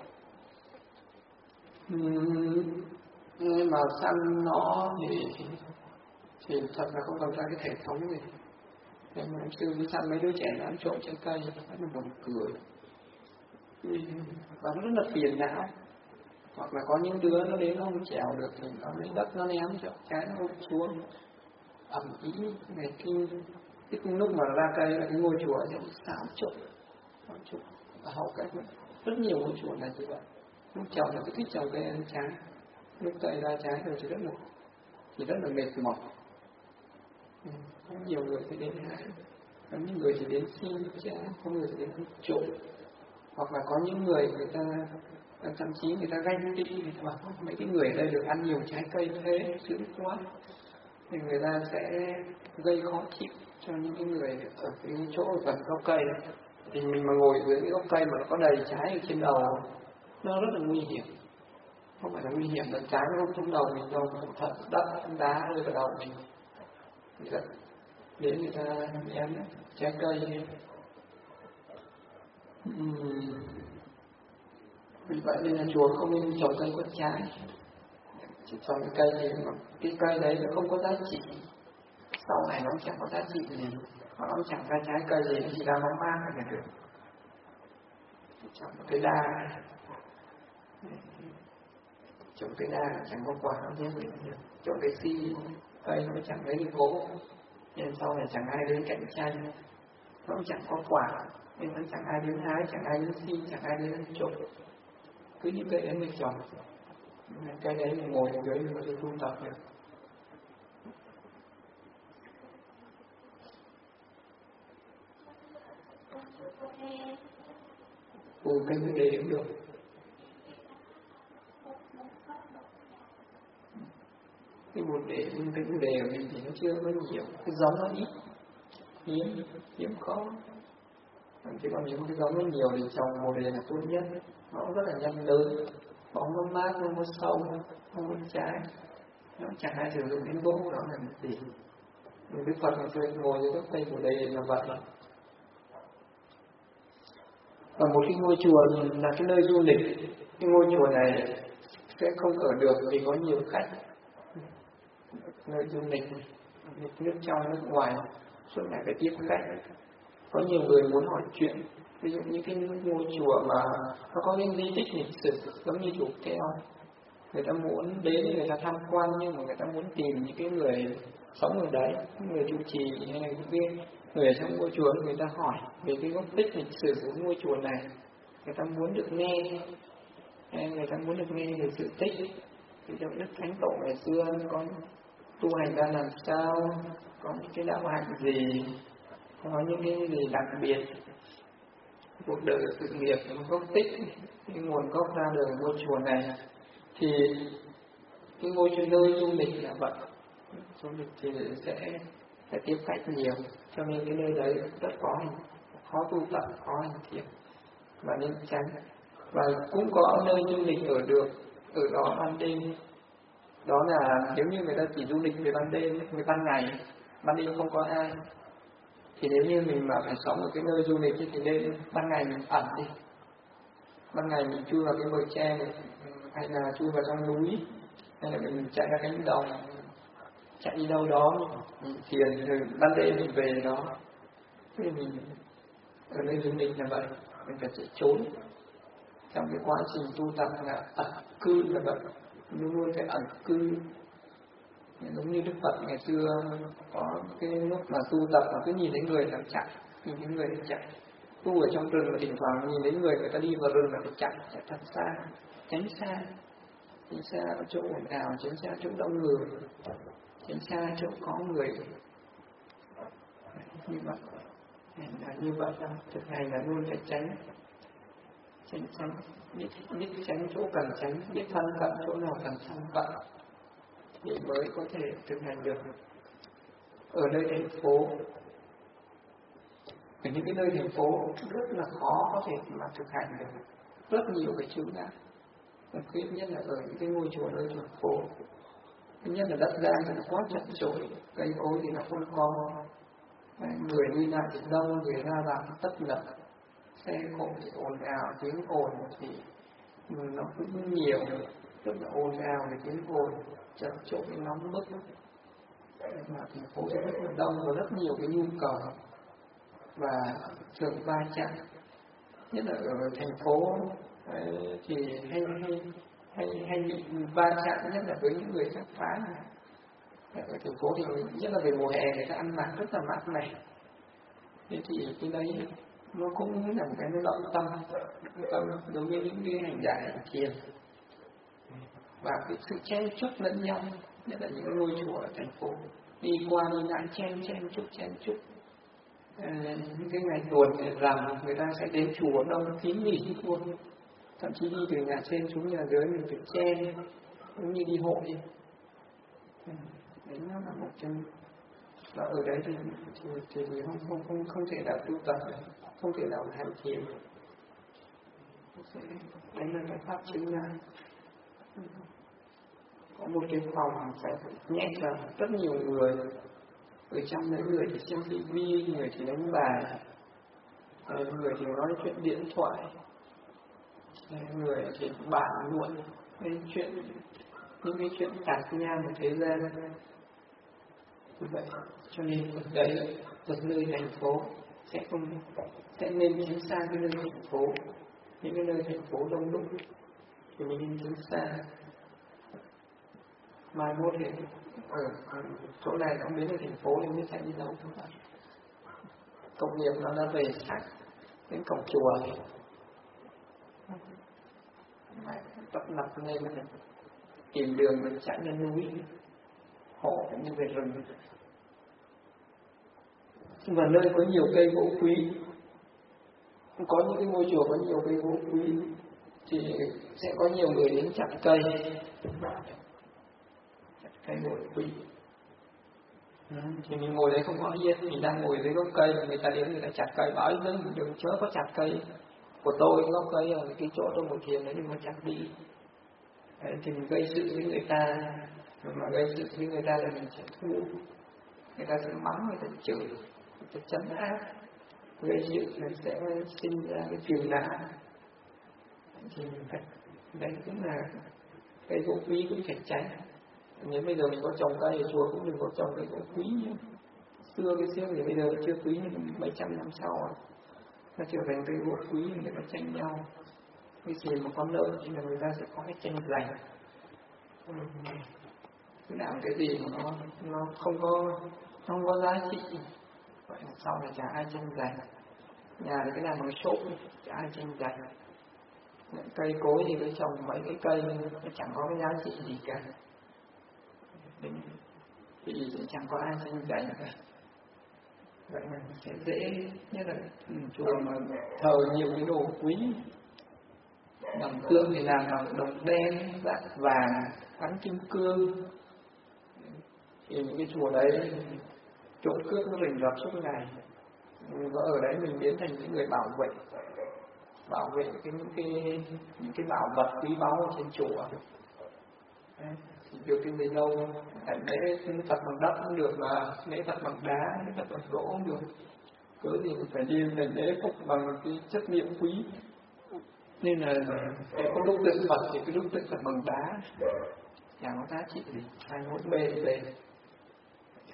Nhưng mà săn nó thì thật là không cần ra cái hệ thống gì. Nhưng mà em sư đi săn mấy đứa trẻ nó ăn trộm trên cây rất là buồn cười, và nó rất là phiền não. Hoặc là có những đứa nó đến nó không trèo được thì nó lấy đất nó ném cho cái nó xuống ẩm ý này kia. Cái lúc mà ra cây là cái ngôi chùa sẽ xáo trộn. Và hậu cách rất nhiều ngôi chùa là như vậy. Lúc trồng nó cứ thích trồng cây ăn trái, lúc cây ra trái rồi thì rất là mệt mỏi. Có nhiều người thì đến hái, có những người thì đến xin trái, có người thì đến trộm. Hoặc là có những người ta thậm chí người ta ganh tị, người ta bảo mấy cái người ở đây được ăn nhiều trái cây thế sướng quá, thì người ta sẽ gây khó chịu cho những cái người ở cái chỗ gần gốc cây. Thì mình mà ngồi dưới cái gốc cây mà nó có đầy trái ở trên đầu, nó rất là nguy hiểm. Không phải là nguy hiểm là trái nó không trúng đầu mình đâu, mà thật đất đá rơi vào đầu mình. Đến người ta ném trái cây. Vì vậy nên là chùa không nên trồng cây có trái, chỉ trồng cái cây thì cái cây đấy nó không có giá trị, sau này nó chẳng có giá trị gì, nó chẳng ra trái cây gì, nó chỉ ra bóng mát là được. Trồng cây đa, trồng cây đa chẳng có quả nó nhé, trồng cây si cây nó chẳng lấy được gỗ, nên sau này chẳng ai đến cạnh tranh, nó chẳng có quả nên nó chẳng ai đến hái, chẳng ai đến xin, chẳng ai đến trộm. Cứ những cây đấy mình trồng, cây đấy mình ngồi dưới mình có thể tu tập được. Cây bồ đề cũng được. Cái bồ đề của mình thì nó chưa có nhiều, cái giống nó ít, hiếm có. Chứ còn những cái giống nó nhiều thì trồng bồ đề là tốt nhất. Nó rất là nhanh lớn, bóng nó mát, nó có sâu, không có trái, nó chẳng ai sử dụng đến gỗ, đó là gì. Đức Phật ngày xưa ngồi dưới gốc cây bồ đề là vậy. Và một cái ngôi chùa là cái nơi du lịch, cái ngôi chùa này sẽ không ở được vì có nhiều khách. Nơi du lịch, nước trong nước ngoài, suốt ngày phải tiếp khách. Có nhiều người muốn hỏi chuyện, ví dụ như cái ngôi chùa mà nó có những di tích lịch sử giống như chùa Keo, người ta muốn đến người ta tham quan, nhưng mà người ta muốn tìm những cái người sống ở đấy, những người trụ trì hay là những cái người ở trong ngôi chùa, người ta hỏi về cái gốc tích lịch sử của ngôi chùa này, người ta muốn được nghe, hay người ta muốn được nghe về sự tích, ví dụ Đức Thánh Tổ ngày xưa có tu hành ra làm sao, có những cái đạo hạnh gì, có những cái gì đặc biệt, cuộc đời sự nghiệp, gốc tích, cái nguồn gốc ra đời ngôi chùa này. Thì cái ngôi chùa nơi du lịch là vậy, du lịch thì sẽ tiếp khách nhiều, cho nên cái nơi đấy rất khó tu tập, khó hành thiền và nên tránh. Và cũng có nơi du lịch ở được ở đó ban đêm, đó là nếu như người ta chỉ du lịch về ban đêm, về ban ngày, ban đêm không có ai, thì nếu như mình mà phải sống ở cái nơi du lịch thì nên ban ngày mình ẩn đi, ban ngày mình chui vào cái bờ tre, hay là chui vào trong núi, hay là mình chạy ra cánh đồng, chạy đi đâu đó, mình thiền rồi ban đêm mình về đó. Thế mình ở nơi du lịch là vậy, mình phải chạy trốn. Trong cái quá trình tu tập là ẩn cư là vậy, luôn luôn phải ẩn cư. Giống như Đức Phật ngày xưa có cái lúc mà tu tập mà cứ nhìn thấy người là chạy, nhìn thấy người là chạy. Tu ở trong rừng mà thỉnh thoảng nhìn thấy người ta đi vào rừng là phải chạy thật xa, tránh xa ở chỗ ồn ào, tránh xa chỗ đông người, tránh xa chỗ có người. Như vậy, như vậy thực hành là luôn phải tránh, biết tránh chỗ cần tránh, biết thân cận chỗ nào cần thân cận thì mới có thể thực hành được. Ở nơi thành phố, ở những cái nơi thành phố rất là khó có thể mà thực hành được rất nhiều cái chướng ngại. Thứ nhất là ở những cái ngôi chùa nơi thành phố, thứ nhất là đất đai thì nó quá chật chội, cây cối thì nó không có, người đi lại thì đông, người ra vào tấp nập, xe cộ thì ồn ào, tiếng ồn thì nó cũng nhiều, rất là ồn ào về tiếng ồn, chật chội nóng bức. Mà thành phố thì rất là đông và rất nhiều cái nhu cầu và thường va chạm, nhất là ở thành phố thì hay bị va chạm, nhất là với những người khác phái. Ở thành phố thì nhất là về mùa hè người ta ăn mặc rất là mát mẻ, thế thì cái đấy nó cũng là một cái nó động tâm đối với những cái hành giả hành thiền. Và cái sự chen chúc lẫn nhau, nhất là những ngôi chùa ở thành phố, đi qua đi lại chen chúc. Những cái ngày tuần ngày rằm người ta sẽ đến chùa đông kín nghỉ luôn, thậm chí đi từ nhà trên xuống nhà dưới mình phải chen giống như đi hội. Đấy nó là một trong, và ở đấy thì không thể nào tu tập, không thể nào hành thiền. Đấy là cái pháp chứng ngại. Có một cái phòng phải nhét vào rất nhiều người, ở trong đấy người thì xem TV, người thì đánh bài, người thì nói chuyện điện thoại, người thì bàn luận những cái chuyện tạp nham của thế gian. Như vậy cho nên ở đấy, ở nơi thành phố sẽ nên tránh xa cái nơi thành phố. Những cái nơi thành phố đông đúc thì mình nên tránh xa. Mai mốt thì ở chỗ này không đến ở thành phố thì mới chạy đi đâu không phải. Công nghiệp nó đã về sát đến cổng chùa, tập nập lên mình tìm đường mình chạy lên núi, họ như về rừng. Mà nơi có nhiều cây gỗ quý, có những cái ngôi chùa có nhiều cây gỗ quý thì sẽ có nhiều người đến chặt cây gỗ quý. Thì mình ngồi đấy không có yên, mình đang ngồi dưới gốc cây, người ta đến người ta chặt cây, bảo đừng chớ có chặt cây của tôi, gốc cây ở cái chỗ tôi ngồi thiền đấy đừng có chặt đi. Đấy, thì mình gây sự với người ta, mà gây sự với người ta là mình sẽ thua, người ta sẽ mắng, người ta chửi, người ta chấn áp, gây sự là sẽ sinh ra cái phiền não. Thì đấy cũng là cây gỗ quý cũng phải tránh. Nếu bây giờ mình có trồng cây ở chùa cũng đừng có trồng cây gỗ quý nhé. Xưa thì bây giờ chưa quý, nhưng mấy trăm năm sau nó trở thành cây gỗ quý, người ta tranh nhau. Cái gì mà có lợi thì là người ta sẽ có cái tranh giành. Cứ làm cái gì mà nó không có giá trị, vậy sau này chả ai tranh giành. Nhà thì cái nào bằng xốp chả ai tranh giành. Cây cối thì cứ trồng mấy cái cây nó chẳng có cái giá trị gì cả, thì chẳng có ai tranh giành cả. Vậy mà sẽ dễ, nhất là chùa mà thờ nhiều cái đồ quý, bằng tượng thì làm bằng đồng đen, dát vàng, gắn kim cương, thì những cái chùa đấy trộm cướp nó rình rập suốt ngày. Mình có ở đấy mình biến thành những người bảo vệ những cái bảo vật quý báu trên chùa. Được cái gì đâu, cảnh lễ Phật bằng đất cũng được, mà lễ Phật bằng đá, lễ Phật bằng gỗ cũng được. Cớ gì mình phải đi mình lễ Phật bằng cái chất liệu quý. Nên là có đúc tượng Phật thì cái đúc tượng Phật bằng đá chẳng có giá trị gì, ai muốn bê thì bê.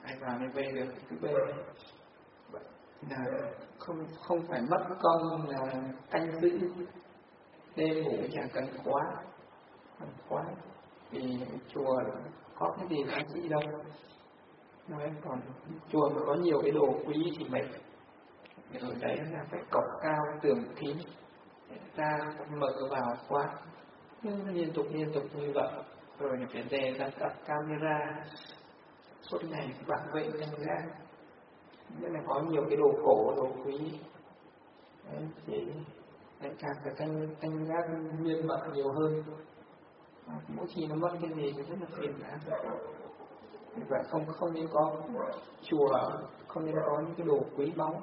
ai vào mới bê được cứ bê là không phải mất công là canh giữ đêm ngủ chẳng cần quá vì chùa có cái gì đáng trị đâu. Nói còn chùa mà có nhiều cái đồ quý thì mệt, ở đấy là phải cọc cao tường kín ra mở vào quá, nhưng liên tục như vậy rồi phải đề ra đặt camera suốt ngày bảo vệ canh gác, nên là có nhiều cái đồ cổ đồ quý đấy, thì càng phải canh gác nguyên mật nhiều hơn. Mỗi khi nó mất cái gì thì rất là phiền não. Vậy không nên có chùa, không nên có những cái đồ quý báu.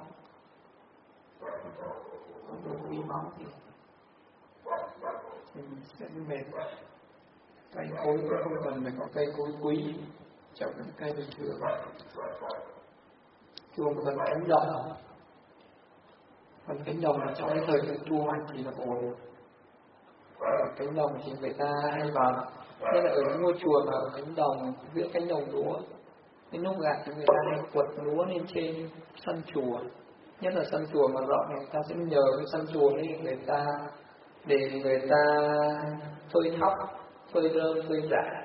Đồ quý báu thì mình sẽ mệt. Cây cối cũng không cần phải có cây cối quý, trồng những cây bình thường. Chùa cần cánh đồng, còn cánh đồng là trong cái thời vụ thu hoạch thì nó ổn. Cánh đồng thì người ta hay vào, nên là ở những ngôi chùa mà ở cánh đồng, giữa cánh đồng lúa, cái lúc gặt thì người ta hay quật lúa lên trên sân chùa, nhất là sân chùa mà rộng, người ta sẽ nhờ cái sân chùa đấy để người ta phơi thóc, phơi rơm, phơi rạ,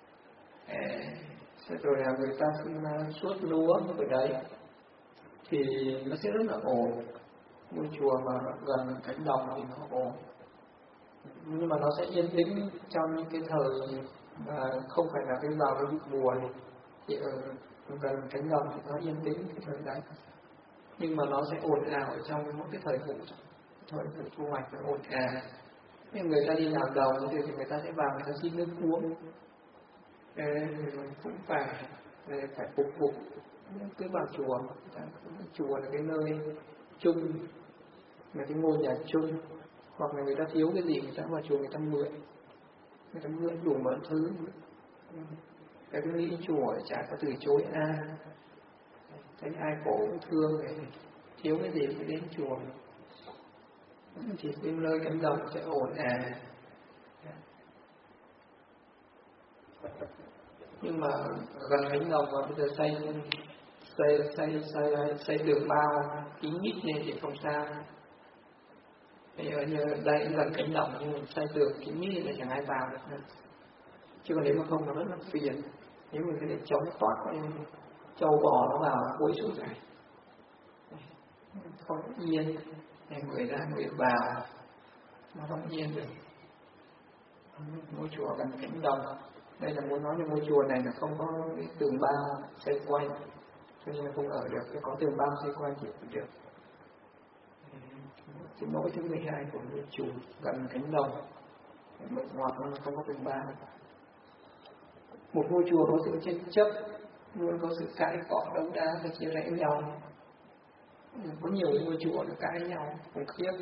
rồi là người ta suốt lúa ở đấy thì nó sẽ rất là ổn. Ngôi chùa mà gần cánh đồng thì nó ổn, nhưng mà nó sẽ yên tĩnh trong những cái thời mà không phải là cái vào cái vụ mùa này, thì ở gần cánh đồng thì nó yên tĩnh cái thời đấy, nhưng mà nó sẽ ồn ào ở trong mỗi cái thời vụ thu hoạch, nó ồn ào. Nhưng người ta đi làm đồng thì người ta sẽ vào, người ta xin nước uống, cũng phải phục vụ. Cứ vào chùa, chùa là cái nơi chung, là cái ngôi nhà chung, hoặc là người ta thiếu cái gì người ta vào chùa người ta mượn đủ mọi thứ. Cái nghĩ chùa chả có từ chối ai, thấy ai khổ cũng thương, thiếu cái gì phải đến chùa, thì cái nơi cánh đồng sẽ ổn Nhưng mà gần cánh đồng mà bây giờ xây đường bao kín mít lên thì không sao. Bây giờ như đây gần cánh đồng nhưng mình xây tường kín mít là chẳng ai vào được nữa. Chứ còn nếu mà không nó rất là phiền. Nếu mình phải để chống toát trâu bò nó vào cuối xuống này không yên, người ra người vào nó không yên được. Ngôi chùa gần cánh đồng, đây là muốn nói về ngôi chùa này là không có cái tường bao xây quanh, cho nên không ở được. Có tường bao xây quanh thì được. Thì mỗi thứ 12 của ngôi chùa gần cánh đồng, một ngoặc không có tường bao. Một ngôi chùa có sự tranh chấp, luôn có sự cãi cọ đấu đá và chia rẽ nhau. Có nhiều ngôi chùa nó cãi nhau khủng khiếp.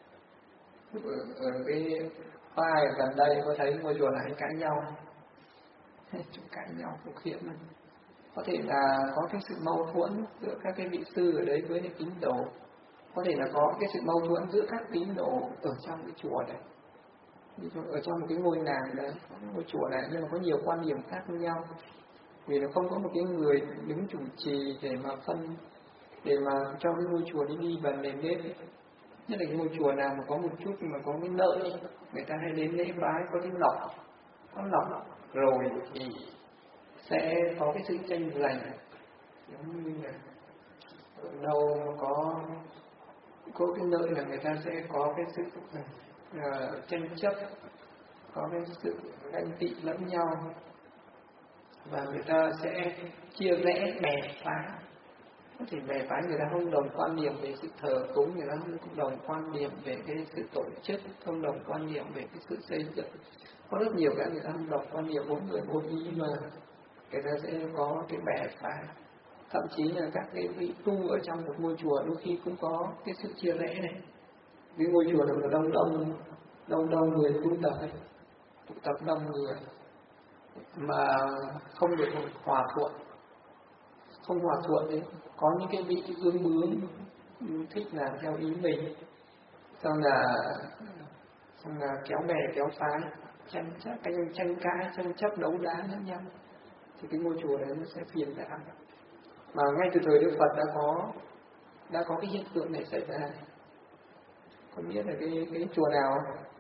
Ở cái file gần đây có thấy ngôi chùa này cãi nhau, chúng cãi nhau khủng khiếp lắm. Có thể là có cái sự mâu thuẫn giữa các cái vị sư ở đấy với những tín đồ, có thể là có cái sự mâu thuẫn giữa các tín đồ ở trong cái chùa này, ở trong một cái ngôi làng đấy, ngôi chùa này, nhưng mà có nhiều quan điểm khác với nhau, vì nó không có một cái người đứng chủ trì để mà cho cái ngôi chùa đi vào nền nếp. Nhất là cái ngôi chùa nào mà có một chút mà có cái lợi, người ta hay đến lễ bái, có cái có lọc rồi thì sẽ có cái sự tranh giành, giống như là ở đâu có cái lợi là người ta sẽ có cái sự tranh chấp, có cái sự ganh tị lẫn nhau, và người ta sẽ chia rẽ bè phái. Có thể bè phái người ta không đồng quan điểm về sự thờ cúng, người ta không đồng quan điểm về cái sự tổ chức, không đồng quan điểm về cái sự xây dựng. Có rất nhiều cái người ta không đồng quan điểm, mỗi người một ý mà người ta sẽ có cái bè phái. Thậm chí là các cái vị tu ở trong một ngôi chùa đôi khi cũng có cái sự chia rẽ này. Cái ngôi chùa là đông người tụ tập đông người mà không được hòa thuận, không hòa thuận đấy. Có những cái vị ương bướng thích làm theo ý mình, xong là kéo bè kéo phái, tranh cãi, tranh chấp đấu đá lẫn nhau, thì cái ngôi chùa đấy nó sẽ phiền não. Mà ngay từ thời Đức Phật đã có cái hiện tượng này xảy ra. Không biết là cái chùa nào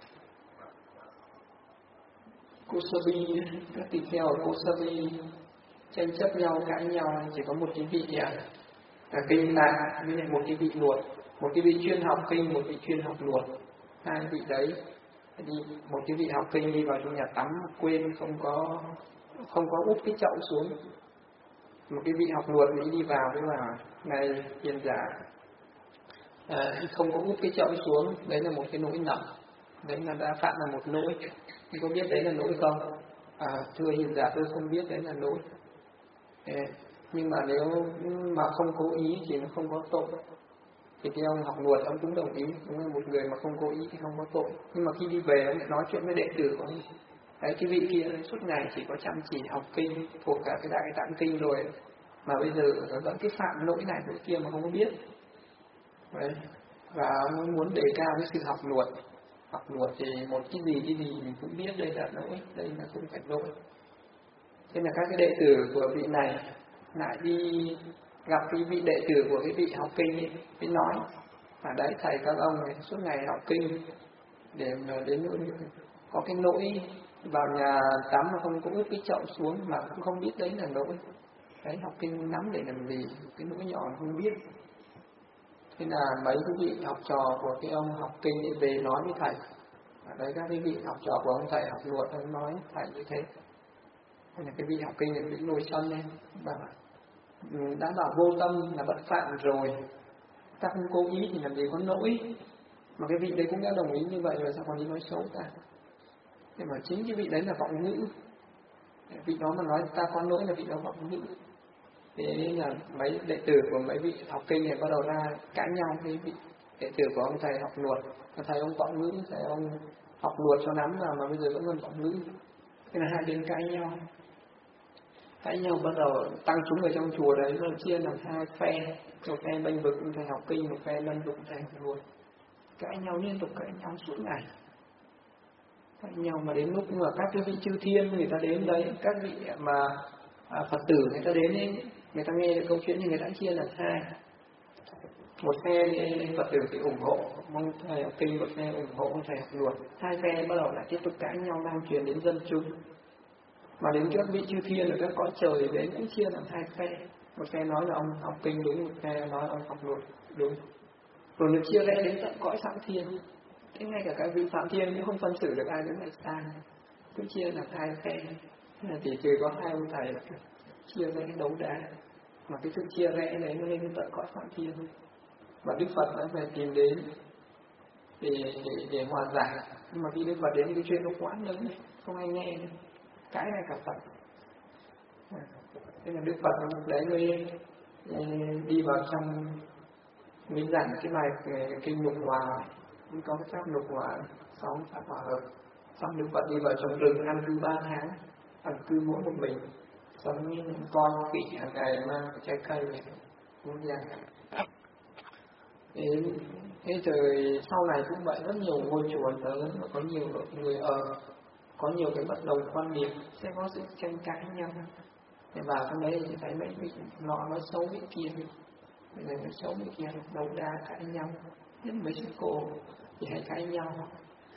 Kosabi, các tỳ kheo ở Kosabi tranh chấp nhau, cãi nhau, chỉ có một cái vị kinh tạng với lại một cái vị luộc, một cái vị chuyên học kinh, một vị chuyên học luộc. Hai vị đấy đi, một cái vị học kinh đi vào trong nhà tắm quên không có úp cái chậu xuống, một cái vị học luộc đi vào với bảo này hiền giả, không có úp cái chậu xuống, đấy là một cái lỗi nặng, đấy là đã phạm là một lỗi. Anh có biết đấy là lỗi không? Thưa hiền giả, tôi không biết đấy là lỗi. Nhưng mà nếu mà không cố ý thì nó không có tội. Thì cái ông học luật ông cũng đồng ý, đúng là một người mà không cố ý thì không có tội. Nhưng mà khi đi về ông lại nói chuyện với đệ tử của ông. Đấy, cái vị kia suốt ngày chỉ có chăm chỉ học kinh, thuộc cả cái đại tạng kinh rồi, mà bây giờ nó vẫn cái phạm lỗi này lỗi kia mà không có biết. Đấy. Và ông muốn đề cao cái sự học luật. Học luật thì một cái gì mình cũng biết đây là lỗi, đây là không phải lỗi. Thế là các cái đệ tử của vị này lại đi gặp cái vị đệ tử của cái vị học kinh ấy, mới nói đấy thầy các ông này suốt ngày học kinh để mà đến nỗi có cái lỗi vào nhà tắm mà không có úp cái chậu xuống mà cũng không biết đấy là lỗi. Đấy, học kinh nắm để làm gì, cái lỗi nhỏ không biết. Thế là mấy cái vị học trò của cái ông học kinh về nói với thầy. Đấy, các cái vị học trò của ông thầy học luật ông nói thầy như thế. Thế là cái vị học kinh này bị nổi sân lên, bảo đã bảo vô tâm là bất phạm rồi, ta không cố ý thì làm gì có lỗi. Mà cái vị đấy cũng đã đồng ý như vậy rồi, sao còn đi nói xấu ta? Nhưng mà chính cái vị đấy là vọng ngữ. Vị đó mà nói ta có lỗi là vị đó vọng ngữ. Thế là mấy đệ tử của mấy vị học kinh này bắt đầu ra cãi nhau với vị đệ tử của ông thầy học luật. Thầy ông vọng ngữ, thầy ông học luật cho lắm mà bây giờ vẫn còn vọng ngữ. Thế là hai bên cãi nhau. Cãi nhau bắt đầu tăng chúng ở trong chùa đấy nó chia làm hai phe, một phe bênh vực thầy học kinh, một phe lân dụng thầy học luật. Cãi nhau liên tục, cãi nhau suốt ngày. Cãi nhau mà đến lúc mà các cái vị chư thiên người ta đến đấy, các vị mà Phật tử người ta đến ấy, người ta nghe được câu chuyện thì người ta chia làm hai. Một phe thì Phật tử thì ủng hộ mong thầy học kinh, một phe ủng hộ thầy học luật. Hai phe bắt đầu lại tiếp tục cãi nhau, lan truyền đến dân chúng. Mà đến các vị chư thiên ở các cõi trời đến cũng chia làm hai phe. Một phe nói là ông học kinh đúng, một phe nói ông học luật đúng. Rồi được chia rẽ đến tận cõi Phạm Thiên. Thế ngay cả các vị Phạm Thiên cũng không phân xử được ai đúng ai sai, cứ chia làm hai phe. Thì chỉ có hai ông thầy chia rẽ đấu đá. Mà cái sự chia rẽ đấy nó lên đến tận cõi Phạm Thiên. Và Đức Phật đã phải tìm đến để hòa giải. Nhưng mà khi Đức Phật đến thì cái chuyện nó quá lớn, không ai nghe nữa. Cãi ngay cả Phật. Thế là Đức Phật đấy mới đi vào trong mình giảng cái bài kinh Nhục Hòa, cũng có cái pháp Nhục Hòa, 6 pháp hòa hợp. Xong Đức Phật đi vào trong rừng ăn cư 3 tháng, ăn cư mỗi một mình, xong con khỉ hàng ngày mang trái cây về muốn nhà. Thế rồi sau này cũng vậy, rất nhiều ngôi chùa lớn và có nhiều người ở, có nhiều cái bất đồng quan điểm, sẽ có sự tranh cãi nhau. Để vào trong đấy thì thấy mấy vị nọ nói xấu vị kia, bây giờ nói xấu vị kia, đấu đá cãi nhau, nhất mấy sư cô thì hay cãi nhau.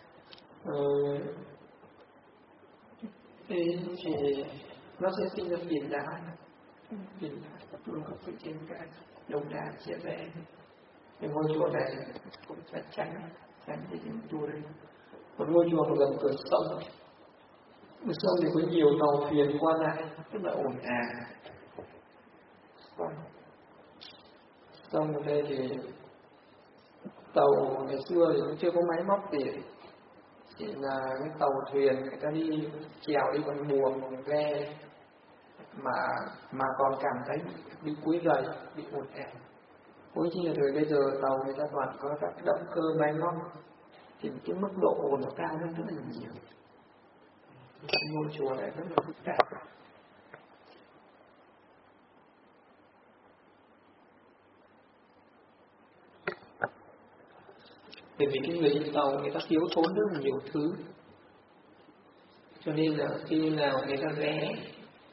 Thì nó sẽ sinh ra phiền não, luôn có sự tranh cãi, đấu đá chia rẽ. Cái ngôi chùa này cũng phải tránh cái chùa đây. Một ngôi chùa gần cửa sông. Cửa sông thì có nhiều tàu thuyền qua lại, rất là ồn ào. Sông ở đây thì tàu ngày xưa thì cũng chưa có máy móc gì, chỉ là cái tàu thuyền người ta đi chèo đi bằng buồm ghe mà còn cảm thấy bị quấy rầy, bị ồn ào. Cuối chi là thời bây giờ tàu người ta toàn có các động cơ máy móc thì cái mức độ ồn nó cao hơn rất là nhiều. Ngôi chùa này rất là phức tạp. Bởi vì cái người đi tàu người ta thiếu thốn rất là nhiều thứ, cho nên là khi nào người ta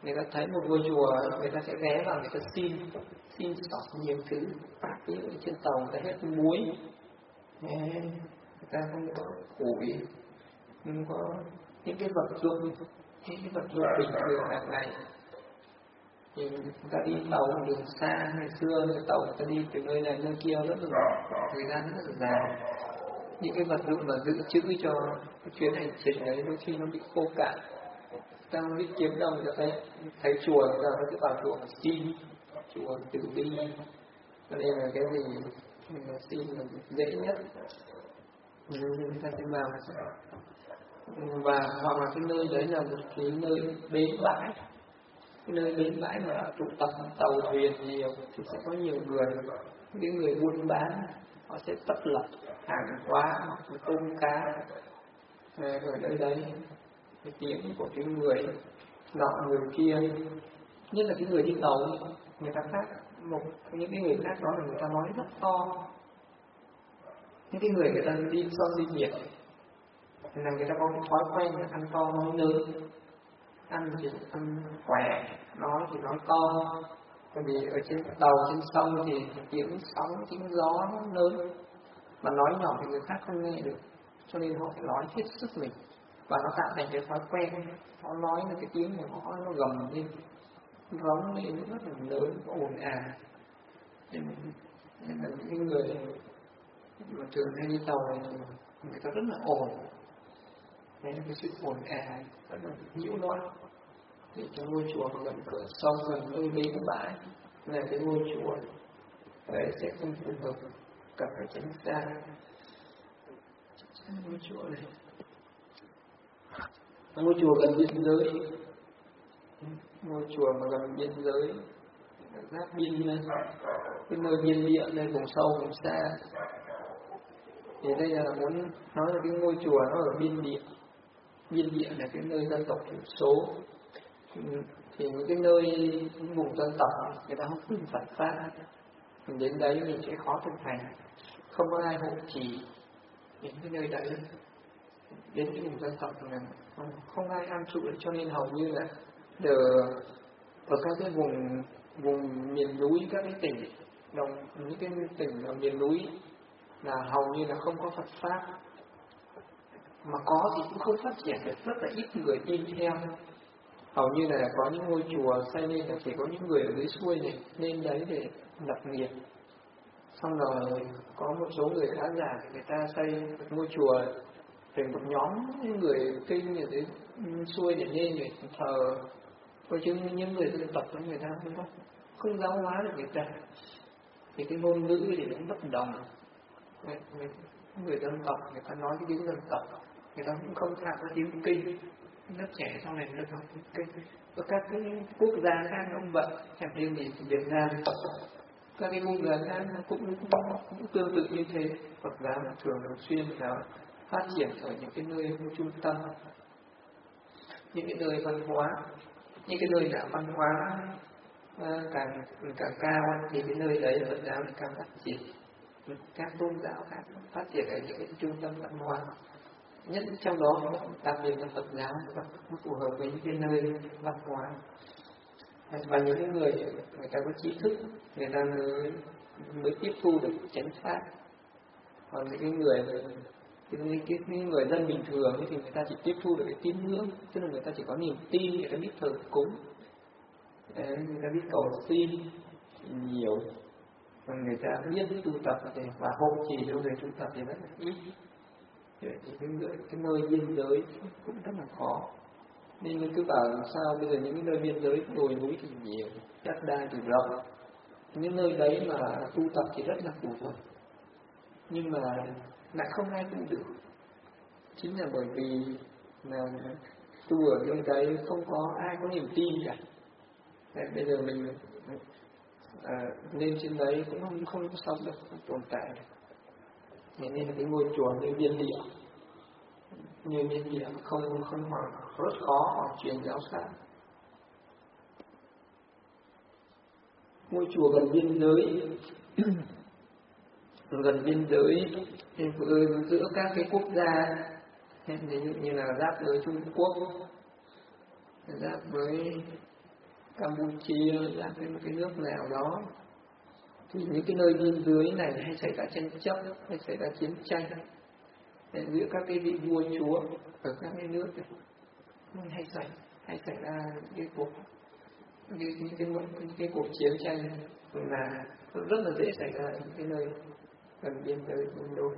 người ta thấy một ngôi chùa, người ta sẽ ghé vào, người ta xin xỏ nhiều thứ. Ví dụ trên tàu người ta hết muối, người ta không có củi, không có những cái vật dụng bình thường hàng ngày. Thì người ta đi tàu đường xa, ngày xưa người tàu người ta đi từ nơi này nơi kia rất là thời gian rất là dài. Những cái vật dụng mà dự trữ cho cái chuyến hành trình ấy đôi khi nó bị khô cạn. Ta đi kiếm đâu người ta thấy chùa, người ta sẽ vào chùa mà xin, chùa từ bi. Cho nên là cái gì mình xin là dễ nhất, người ta sẽ vào. Và hoặc là cái nơi đấy là một cái nơi bến bãi, cái nơi bến bãi mà tụ tập tàu thuyền nhiều thì sẽ có nhiều người, những người buôn bán họ sẽ tấp lập hàng hóa hoặc là tôm cá ở nơi đấy. Cái tiếng của cái người nọ người kia, nhất là cái người đi tàu, người ta khác những cái người khác đó là người ta nói rất to. Những cái người ta đi son đi nhiệt là người ta có cái thói quen là ăn to nói lớn, ăn thì ăn khỏe, nói thì nói to. Bởi vì ở trên tàu trên sông thì tiếng sóng tiếng gió nó lớn, mà nói nhỏ thì người khác không nghe được, cho nên họ phải nói hết sức mình, và nó tạo thành cái thói quen. Họ nói là cái tiếng của họ nó gầm lên, rống lên rất là lớn, ồn ào. Nên là những người mà thường hay đi tàu này thì người ta rất là ồn. Đấy là cái sự ồn ào rất là nhiễu loạn. Thì cái ngôi chùa gần cửa sông, gần nơi bến bãi là cái ngôi chùa đấy sẽ không phù hợp, cần phải tránh xa ngôi chùa này. Ngôi chùa gần biên giới, ngôi chùa mà gần biên giới, giáp biên, cái nơi biên địa, nơi vùng sâu vùng xa. Thì đây là muốn nói là cái ngôi chùa nó ở biên địa. Biên địa là cái nơi dân tộc thiểu số. Thì những cái nơi vùng dân tộc người ta không tin Phật pháp, mình đến đấy mình sẽ khó thực hành, không có ai hộ trì đến cái nơi đấy. Đến cái vùng dân tộc là không ai an trụ, cho nên hầu như là ở các cái vùng miền núi, các cái tỉnh những cái tỉnh ở miền núi là hầu như là không có Phật pháp, mà có thì cũng không phát triển được, rất là ít người tin theo. Hầu như là có những ngôi chùa xây lên là chỉ có những người ở dưới xuôi này lên đấy để lập nghiệp. Xong rồi có một số người khá giả người ta xây một ngôi chùa thành một nhóm những người kinh ở dưới xuôi để lên để thờ. Thôi chứ những người dân tộc của người ta không giáo hóa được người ta, thì cái ngôn ngữ thì cũng bất đồng. Người dân tộc người ta nói cái tiếng dân tộc, người ta cũng không học cái tiếng kinh. Lớp trẻ sau này nó học tiếng kinh. Và các cái quốc gia khác cũng vậy, chẳng riêng gì Việt Nam, các cái quốc gia khác cũng tương tự như thế. Phật giáo thường xuyên là phát triển ở những cái nơi trung tâm, những cái nơi văn hóa, những cái nơi nào văn hóa càng cao thì cái nơi đấy Phật giáo càng phát triển. Các tôn giáo khác phát triển ở những cái trung tâm văn hóa, nhất trong đó đặc biệt là Phật giáo nó phù hợp với những cái nơi văn hóa. Và những cái người ta có trí thức, người ta mới tiếp thu được chánh pháp. Còn những cái người dân bình thường thì người ta chỉ tiếp thu được cái tín ngưỡng, tức là người ta chỉ có niềm tin, người ta biết thờ cúng, người ta biết cầu xin nhiều, còn người ta biết tu tập và hộ trì cho người tu tập thì rất là ít. Thì cái nơi biên giới cũng rất là khó. Nên mình cứ bảo làm sao bây giờ những cái nơi biên giới đồi núi thì nhiều, đất đai thì rộng, những nơi đấy mà tu tập thì rất là phù hợp, nhưng mà lại không ai tu được. Chính là bởi vì là tu ở nơi đấy không có ai có niềm tin cả. Bây giờ mình lên trên đấy cũng không sống được, không tồn tại được. Nên là cái ngôi chùa như biên địa, không rất khó hoàn truyền giáo pháp. Ngôi chùa gần biên giới thì giữa các cái quốc gia, ví dụ như là giáp với Trung Quốc, giáp với Campuchia, ra cái nước nào đó, thì những cái nơi biên giới này hay xảy ra tranh chấp, hay xảy ra chiến tranh giữa các cái vị vua chúa ở các cái nước này. hay xảy ra cái cuộc cái cuộc chiến tranh là rất là dễ xảy ra ở những cái nơi gần biên giới biên đô.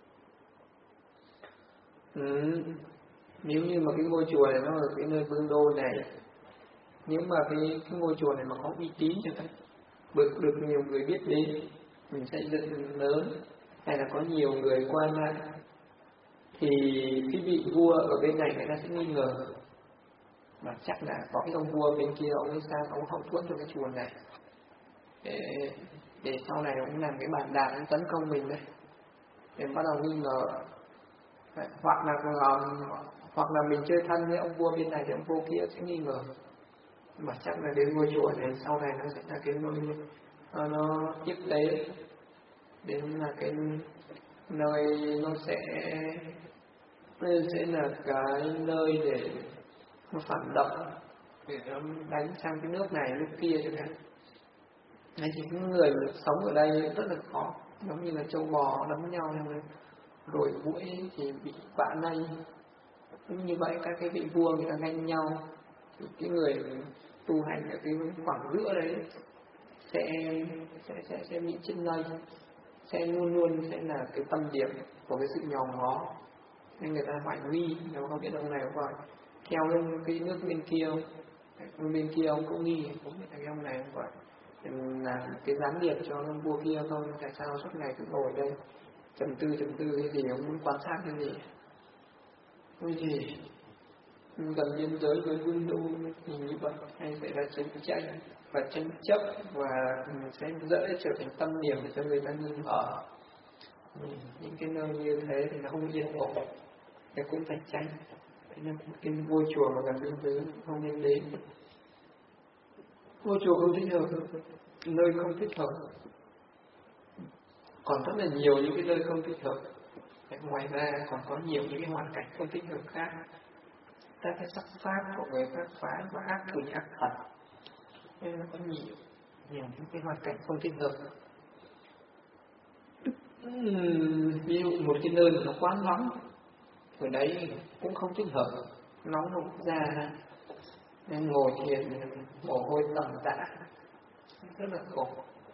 Nếu như mà cái ngôi chùa này nó ở cái nơi vương đô này, nếu mà cái ngôi chùa này mà có uy tín cho thấy được nhiều người biết đến, mình xây dựng lớn, hay là có nhiều người quan lại, thì cái vị vua ở bên này người ta sẽ nghi ngờ, mà chắc là có cái ông vua bên kia ông ấy sang ông hậu thuẫn cho cái chùa này để sau này ông làm cái bàn đạp ông tấn công mình đấy, để bắt đầu nghi ngờ. Hoặc là mình chơi thân với ông vua bên này thì ông vua kia sẽ nghi ngờ, mà chắc là đến ngôi chùa này sau này nó sẽ là cái nơi nó tiếp tế, đến là cái nơi nó sẽ là cái nơi để nó phản động, để nó đánh sang cái nước này nước kia chẳng hạn. Nên thì những người sống ở đây rất là khó, giống như là trâu bò đấm nhau rồi mũi thì bị bạ nây. Như vậy các cái vị vua người ta ganh nhau, thì cái người tu hành ở cái khoảng giữa đấy sẽ bị chết lây, sẽ luôn sẽ là cái tâm điểm của cái sự nhòm ngó, nên người ta hoài nghi. Nếu không biết ông này không phải theo lên cái nước bên kia ông cũng nghi, cũng biết cái ông này không phải là cái gián điệp cho ông vua kia không, tại sao suốt ngày cứ ngồi đây trầm tư cái gì, ông muốn quan sát cái gì. Cái gì gần biên giới với vương đô thì như vậy hay xảy ra chiến tranh và tranh chấp, và sẽ dễ trở thành tâm điểm để cho người ta nghi ngờ. Những cái nơi như thế thì nó không yên ổn, thì cũng phải tranh. Nên cái ngôi chùa mà gần biên giới không nên đến. Ngôi chùa không thích hợp, nơi không thích hợp, còn rất là nhiều những cái nơi không thích hợp. Ngoài ra còn có nhiều những cái hoàn cảnh không thích hợp khác, các cái sắc pháp của người các phái và ác quỷ ác thần, nên nó có nhiều những cái hoàn cảnh không thích hợp. Ví dụ một cái nơi mà nó quá nóng, ở đấy cũng không thích hợp, nóng nóng ra nên ngồi thiền mồ hôi tầm tã, rất là khổ.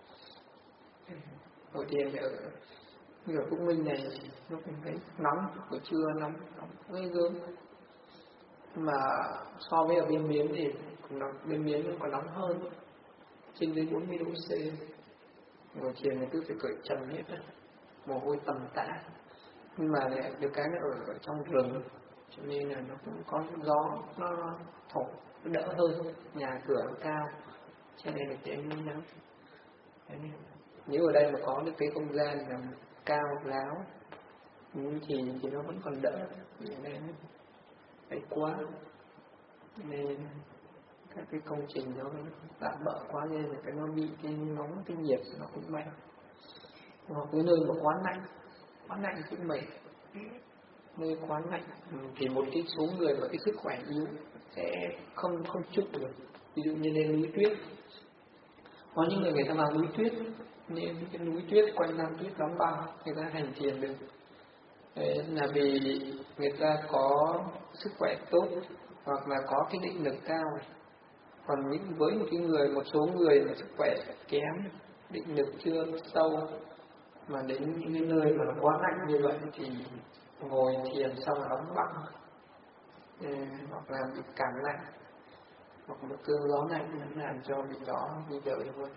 Ngồi thiền ở Phúc Minh này lúc mình thấy nóng, buổi trưa nóng ghê gớm, mà so với ở bên Miến thì bên Miến nó còn nóng hơn, trên dưới 40 độ C. Ngồi thiền thì cứ phải cởi trần hết, mồ hôi tầm tã. Nhưng mà lại được cái nó ở trong rừng, cho nên là nó cũng có gió nó thổi nó đỡ hơn, nhà cửa nó cao, cho nên là dễ nắng. Nếu ở đây mà có được cái không gian là cao ráo thì nó vẫn còn đỡ, vì ở đây nó phải quá, nên các cái công trình nó tạm bỡ quá nên là cái nó bị cái nóng, cái nhiệt nó cũng mạnh. Hoặc cái nơi mà quá lạnh cũng mệt. Nơi quá lạnh thì một cái số người mà cái sức khỏe yếu sẽ không chịu được. Ví dụ như lên núi tuyết, có những người ta vào núi tuyết, nên cái núi tuyết quanh năm tuyết đóng băng, người ta hành thiền được. Đấy là vì người ta có sức khỏe tốt, hoặc là có cái định lực cao. Còn với một số người mà sức khỏe kém, định lực chưa sâu, mà đến những cái nơi mà nó quá lạnh như vậy thì ngồi thiền xong là đóng băng, hoặc là bị cảm lạnh, hoặc một cơn gió lạnh nó làm cho bị đó đi đời luôn.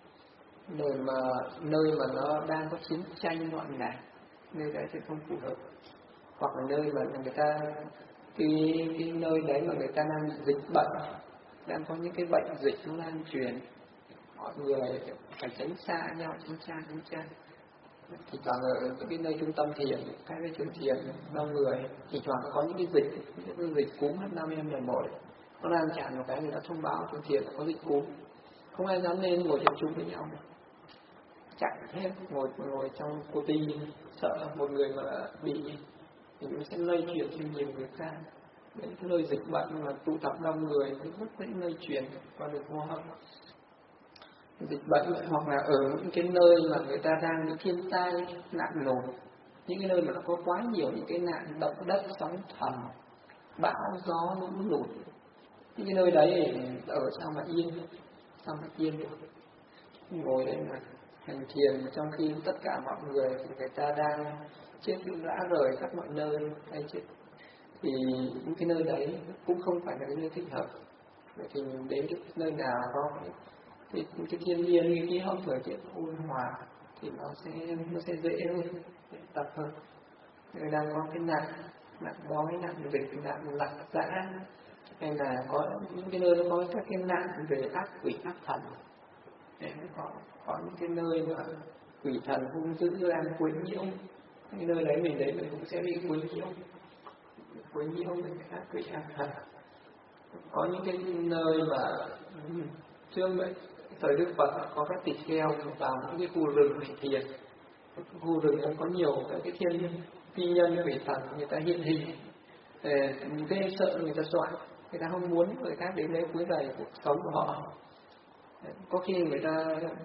Nơi mà nó đang có chiến tranh loạn lạc, nơi đấy thì không phù hợp. Hoặc là nơi mà người ta cái nơi đấy mà người ta đang bị dịch bệnh, đang có những cái bệnh dịch nó lan truyền, mọi người phải tránh xa nhau, tránh xa. Thì toàn ở những cái nơi trung tâm thiền, các cái trường thiền đông người, thì toàn có những cái dịch cúm H5N1 nó lan tràn một cái, người ta thông báo trường thiền là có dịch cúm, không ai dám lên ngồi thiền chung với nhau, chạy hết, ngồi trong cô ti, sợ một người mà bị thì nó sẽ lây truyền cho nhiều người khác. Những cái nơi dịch bệnh mà tụ tập đông người thì rất dễ lây truyền qua đường hô hấp. Dịch bệnh hoặc là ở những cái nơi mà người ta đang bị thiên tai nạn nổi, những cái nơi mà nó có quá nhiều những cái nạn động đất, sóng thần, bão gió, lũ lụt, những cái nơi đấy ở sao mà yên được. Ngồi đây mà hành thiền trong khi tất cả mọi người ta đang chết rã rời khắp mọi nơi hay chết, thì những cái nơi đấy cũng không phải là cái nơi thích hợp. Vậy thì mình đến cái nơi nào có cái thiên nhiên, cái khí hậu thời tiết ôn hòa thì nó sẽ dễ hơn, dễ tập hơn. Người đang có cái nạn đói, nạn dịch, nạn lạc dã, hay là có những cái nơi nó có các cái nạn về ác quỷ ác thần, có những cái nơi mà quỷ thần hung dữ đang quấy nhiễu, cái nơi đấy mình cũng sẽ bị quấy nhiễu về cái ác quỷ ác thần. Có những cái nơi mà trước vậy thời Đức Phật có các tỳ kheo vào những cái khu rừng hành thiền, khu rừng nó có nhiều các cái thiên phi nhân quỷ thần người ta hiện hình, ghê sợ, người ta dọa, người ta không muốn người khác đến đây quấy rầy cuộc sống của họ. Có khi người ta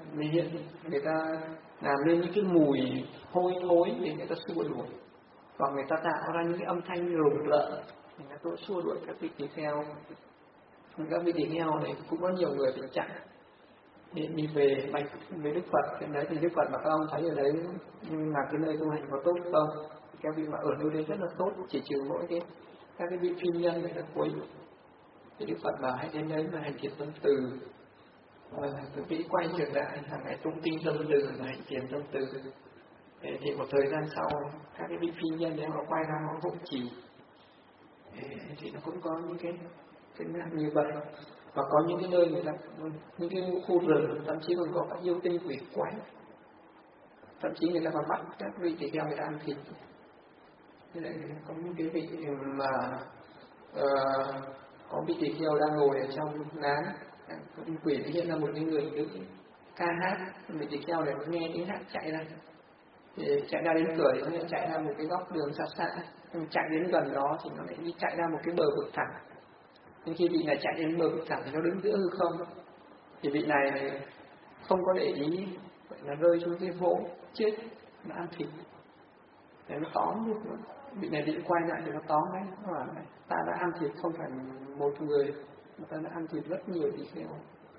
làm lên những cái mùi hôi thối để người ta xua đuổi, hoặc người ta tạo ra những cái âm thanh rùng rợn để người ta xua đuổi các vị tỳ kheo. Các vị tỳ kheo này cũng có nhiều người tình trạng đi về bạch với Đức Phật. Cái đấy thì Đức Phật mà các ông thấy ở đấy là cái nơi tu hành có tốt không? Các vị mà ở nơi đấy rất là tốt, chỉ trừ mỗi các cái vị phi nhân này là quấy. Thì Đức Phật bảo hãy đến đấy mà hành thiền tâm từ. Quý vị quay trở lại hàng ngày tung tin tâm từ và hành thiền tâm từ. Thì một thời gian sau các cái vị phi nhân đấy họ quay ra họ hộ trì, thì nó cũng có những cái nạn như vậy. Và có những cái nơi người ta, những cái khu rừng thậm chí còn có các yêu tinh quỷ quái, thậm chí người ta còn bắt các vị tỳ kheo người ta ăn thịt. Thế lại có những cái vị mà có vị tỳ kheo đang ngồi ở trong lán, quỷ hiện là một cái người nữ ca hát, vị tỳ kheo này mới nghe tiếng hát chạy ra, thì chạy ra đến cửa thì nó chạy ra một cái góc đường xa xa, chạy đến gần đó thì nó lại đi chạy ra một cái bờ vực thẳm. Nhưng khi vị này chạy đến bờ vực thẳm thì nó đứng giữa hư không, thì vị này không có để ý, vậy là rơi xuống cái hố chết, nó ăn thịt. Để nó tóm được, vị này định quay lại thì nó tóm đấy, nó bảo này, ta đã ăn thịt không phải một người, mà ta đã ăn thịt rất nhiều tỳ kheo.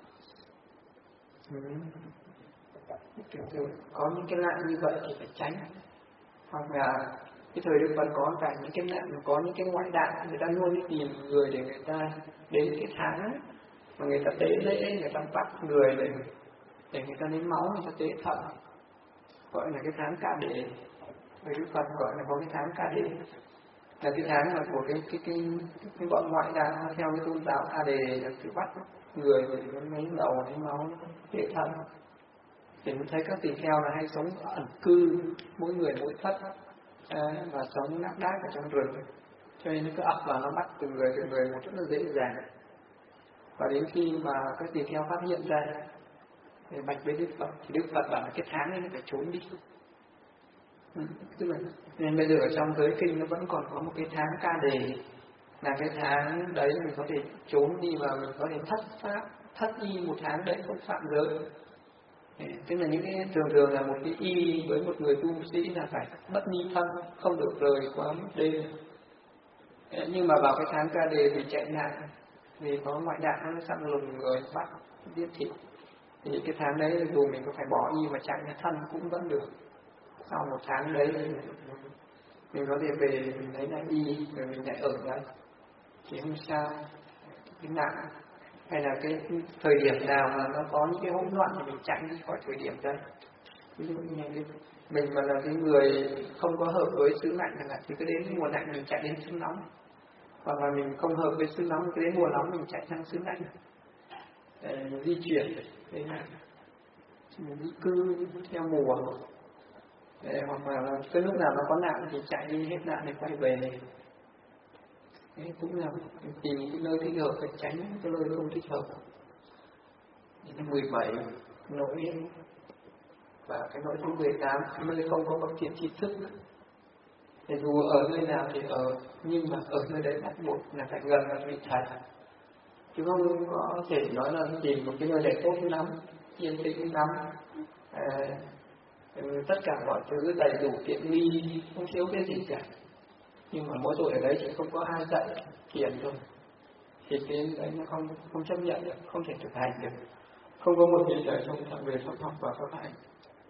Có những cái nạn như vậy thì phải tránh. Hoặc là cái thời Đức Phật có cả những cái nạn, có những cái ngoại đạo, người ta luôn đi tìm người để người ta đến cái tháng mà người ta tế lễ, người ta bắt người để người ta lấy máu, người ta tế thận, gọi là cái tháng Ca Đề. Người Đức Phật gọi là có cái tháng Ca Đề, là cái tháng là của cái bọn ngoại đạo theo cái tôn giáo A Đề, là cứ bắt người để nó lấy đầu, lấy máu, tế thận. Thì mình thấy các tỳ kheo là hay sống ẩn cư, mỗi người mỗi thất, và sống nác đác ở trong rừng, cho nên nó cứ ập vào nó bắt từng người một rất là dễ dàng. Và đến khi mà các tỳ kheo phát hiện ra thì bạch với Đức Phật, thì Đức Phật bảo là cái tháng này nó phải trốn đi. Tức là nên bây giờ ở trong giới kinh nó vẫn còn có một cái tháng Ca Đề, là cái tháng đấy mình có thể trốn đi và mình có thể thất y một tháng đấy, không phạm giới. Tức là những cái thường là một cái y với một người tu sĩ là phải bất ni thân, không được rời quá một đêm. Nhưng mà vào cái tháng Ca Đề thì chạy nạn, vì có ngoại đạo nó săn lùng người bắt giết thịt, thì cái tháng đấy dù mình có phải bỏ y mà chạy thân cũng vẫn được. Sau một tháng đấy mình có thể về mình lấy lại y rồi mình lại ở đấy thì không sao. Cái nạn hay là cái thời điểm nào mà nó có những cái hỗn loạn thì mình chạy đi khỏi thời điểm đấy. Ví dụ như mình mà là cái người không có hợp với xứ lạnh thì cứ đến mùa lạnh mình chạy đến xứ nóng, hoặc là mình không hợp với xứ nóng cứ đến mùa nóng mình chạy sang xứ lạnh để mình di chuyển, để mình di cư theo mùa. Hoặc là cái lúc nào nó có nạn thì chạy đi hết nạn để quay về. Đấy cũng là tìm cái nơi thích hợp phải tránh cái nơi không thích hợp. 17 nỗi, và cái nỗi thứ 18 nơi không có bậc thiện tri thức. Thì dù ở nơi nào thì ở, nhưng mà ở nơi đấy bắt buộc là phải gần một vị thầy, chứ không có thể nói là tìm một cái nơi đấy tốt lắm, yên tĩnh lắm, tất cả mọi thứ đầy đủ tiện nghi, không thiếu cái gì cả, nhưng mà mỗi tội ở đấy chỉ không có ai dạy thiền thôi, thì cái đấy nó không chấp nhận được, không thể thực hành được, không có một vị thầy thông thạo về pháp học và pháp hành.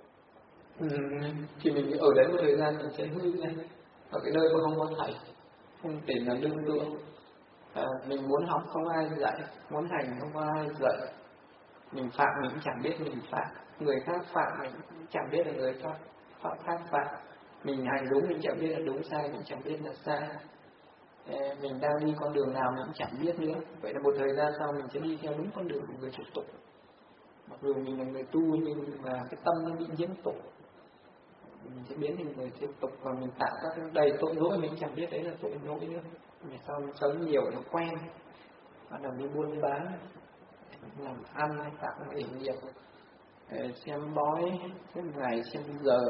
Thì mình ở đấy một thời gian mình sẽ hư lên, ở cái nơi mà không có thầy, không thể là lương tựa. Mình muốn học không ai dạy, muốn hành không có ai dạy, mình phạm mình cũng chẳng biết mình phạm, người khác phạm mình cũng chẳng biết là người khác phạm, mình hành đúng mình chẳng biết là đúng, sai mình chẳng biết là sai, mình đang đi con đường nào mình cũng chẳng biết nữa. Vậy là một thời gian sau mình sẽ đi theo đúng con đường của người thực tục, mặc dù mình là người tu nhưng mà cái tâm nó bị nhiễm tục, mình sẽ biến thành người tiếp tục và mình tạo các đầy tội lỗi mình chẳng biết đấy là tội lỗi nữa. Vì sau mình sống nhiều nó quen, bắt đầu đi buôn bán, làm ăn, tạo nghề nghiệp, xem bói, xem ngày, xem giờ,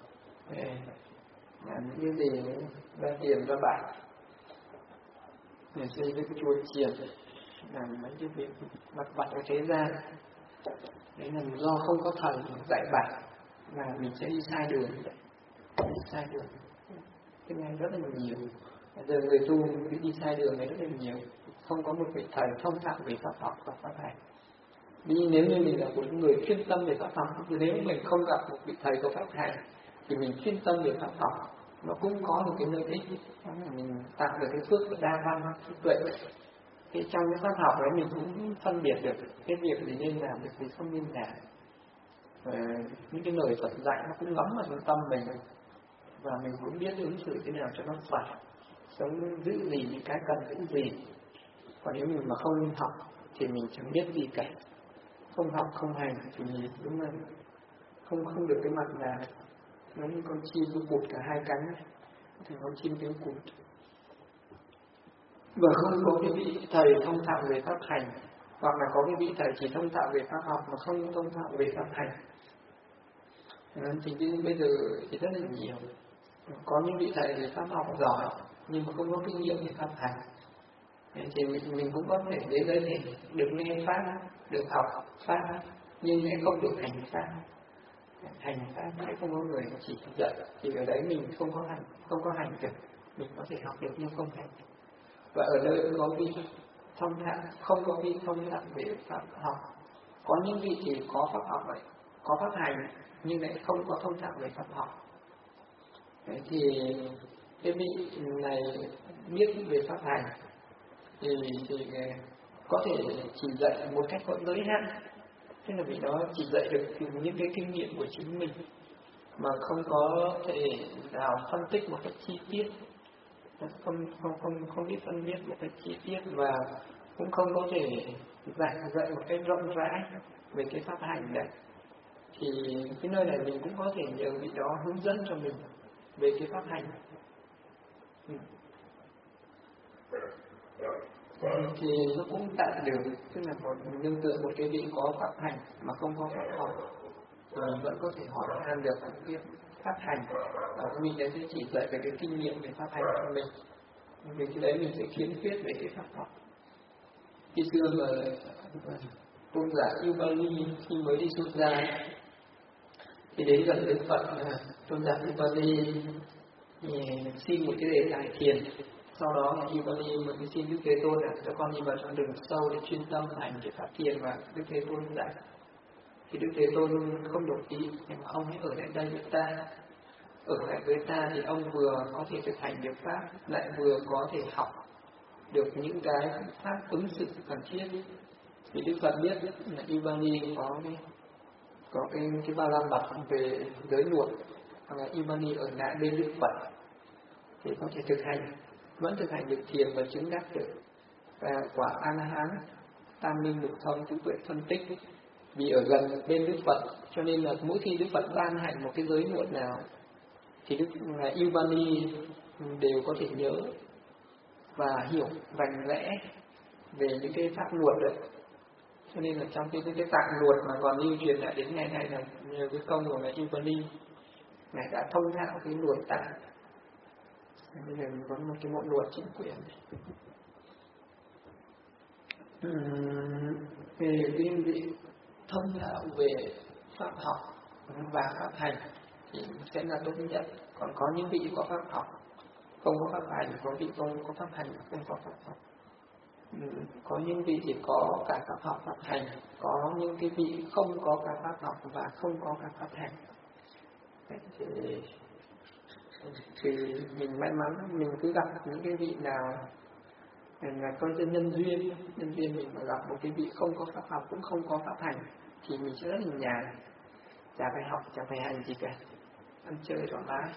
làm những cái gì ra tiền ra bạc, để xây dựng chùa chiền, làm mấy cái việc vặt vặt ở thế gian. Đấy là do không có thầy dạy bảo mà mình sẽ đi sai đường. Sai đường cái này rất là nhiều. Bây giờ người tu đi sai đường này rất là nhiều, không có một vị thầy thông thạo về pháp học và pháp hành. Nhưng nếu như mình là một người chuyên tâm về pháp học, nếu mình không gặp một vị thầy có pháp hành thì mình chuyên tâm về pháp học, nó cũng có một cái lợi ích, đó là mình tạo được cái phước đa văn trí tuệ. Thì trong cái pháp học đấy mình cũng phân biệt được cái việc gì nên làm, việc gì không nên làm. Những cái lời Phật dạy nó cũng ngấm vào trong tâm mình, và mình cũng biết ứng xử thế nào cho nó phải, sống giữ gì những cái cần giữ gì. Còn nếu mình mà không học thì mình chẳng biết gì cả, không học không hành thì đúng là không được cái mặt nào. Nó như con chim nó cụt cả hai cánh thì con chim tiếng cụt. Và không có cái vị thầy thông thạo về pháp hành, hoặc là có cái vị thầy chỉ thông thạo về pháp học mà không thông thạo về pháp hành. Thì bây giờ thì rất là nhiều. Có những vị thầy về pháp học giỏi nhưng mà không có kinh nghiệm về pháp hành, thì mình cũng có thể đến đấy thì được nghe pháp, được học pháp, nhưng lại không được hành pháp. Hành pháp sẽ không có người chỉ dạy, thì ở đấy mình không có hành được, mình có thể học được nhưng không hành. Và ở nơi có vị thông thạo, không có vị thông thạo về pháp học. Có những vị thì có pháp học vậy, có pháp hành nhưng lại không có thông thạo về pháp học. Đấy, thì cái vị này biết về pháp hành thì có thể chỉ dạy một cách có giới hạn, tức là vị đó chỉ dạy được từ những cái kinh nghiệm của chính mình, mà không có thể nào phân tích một cách chi tiết, không biết phân biệt một cách chi tiết, và cũng không có thể dạy một cách rộng rãi về cái pháp hành này. Thì cái nơi này mình cũng có thể nhờ vị đó hướng dẫn cho mình về cái pháp hành. Thì nó cũng tạm được, tức là một nương tựa một cái vị có pháp hành mà không có pháp học, mình vẫn có thể hỏi han được những cái pháp hành, và mình sẽ chỉ dạy về cái kinh nghiệm về pháp hành của mình. Vì cái đấy mình sẽ khiếm khuyết về cái pháp học. Khi xưa mà tôn giả Ubali khi mới đi xuất gia thì đến gần Đức Phật, tôn giả Ubali xin một cái đề tài thiền. Sau đó Ubali mới xin Đức Thế Tôn là cho con đi vào trong rừng sâu để chuyên tâm hành cái pháp thiền, và Đức Thế Tôn dạy. Thì Đức Thế Tôn không đồng ý, nhưng mà ông hãy ở lại đây với ta. Ở lại với ta thì ông vừa có thể thực hành được pháp, lại vừa có thể học được những cái pháp ứng xử cần thiết. Thì Đức Phật biết là Ubali có cái ba la mật về giới luật, hoặc là Ubali ở lại bên Đức Phật thì có thể vẫn thực hành được thiền và chứng đắc được và quả A La Hán, tam minh lục thông, tứ tuệ phân tích. Vì ở gần bên Đức Phật cho nên là mỗi khi Đức Phật ban hành một cái giới luật nào thì Ubali đều có thể nhớ và hiểu rành rẽ về những cái pháp luật đấy. Cho nên là trong cái tạng luật mà còn lưu truyền lại đến ngày nay là nhờ cái công của ngài Ubali, ngài đã thông thạo cái luật tạng. Bây giờ mình có một cái bộ luật chính quyền về cái vị thông thạo về pháp học và pháp hành thì sẽ là tốt nhất. Còn có những vị có pháp học không có pháp hành, có vị không có pháp hành không có pháp học. Có những vị thì có cả pháp học pháp hành, có những cái vị không có cả pháp học và không có cả pháp hành. Thì mình may mắn mình cứ gặp những cái vị nào là coi như nhân duyên mình mà gặp một cái vị không có pháp học cũng không có pháp hành thì mình sẽ rất là nhàn, chả phải học chả phải hành gì cả, ăn chơi thoải mái.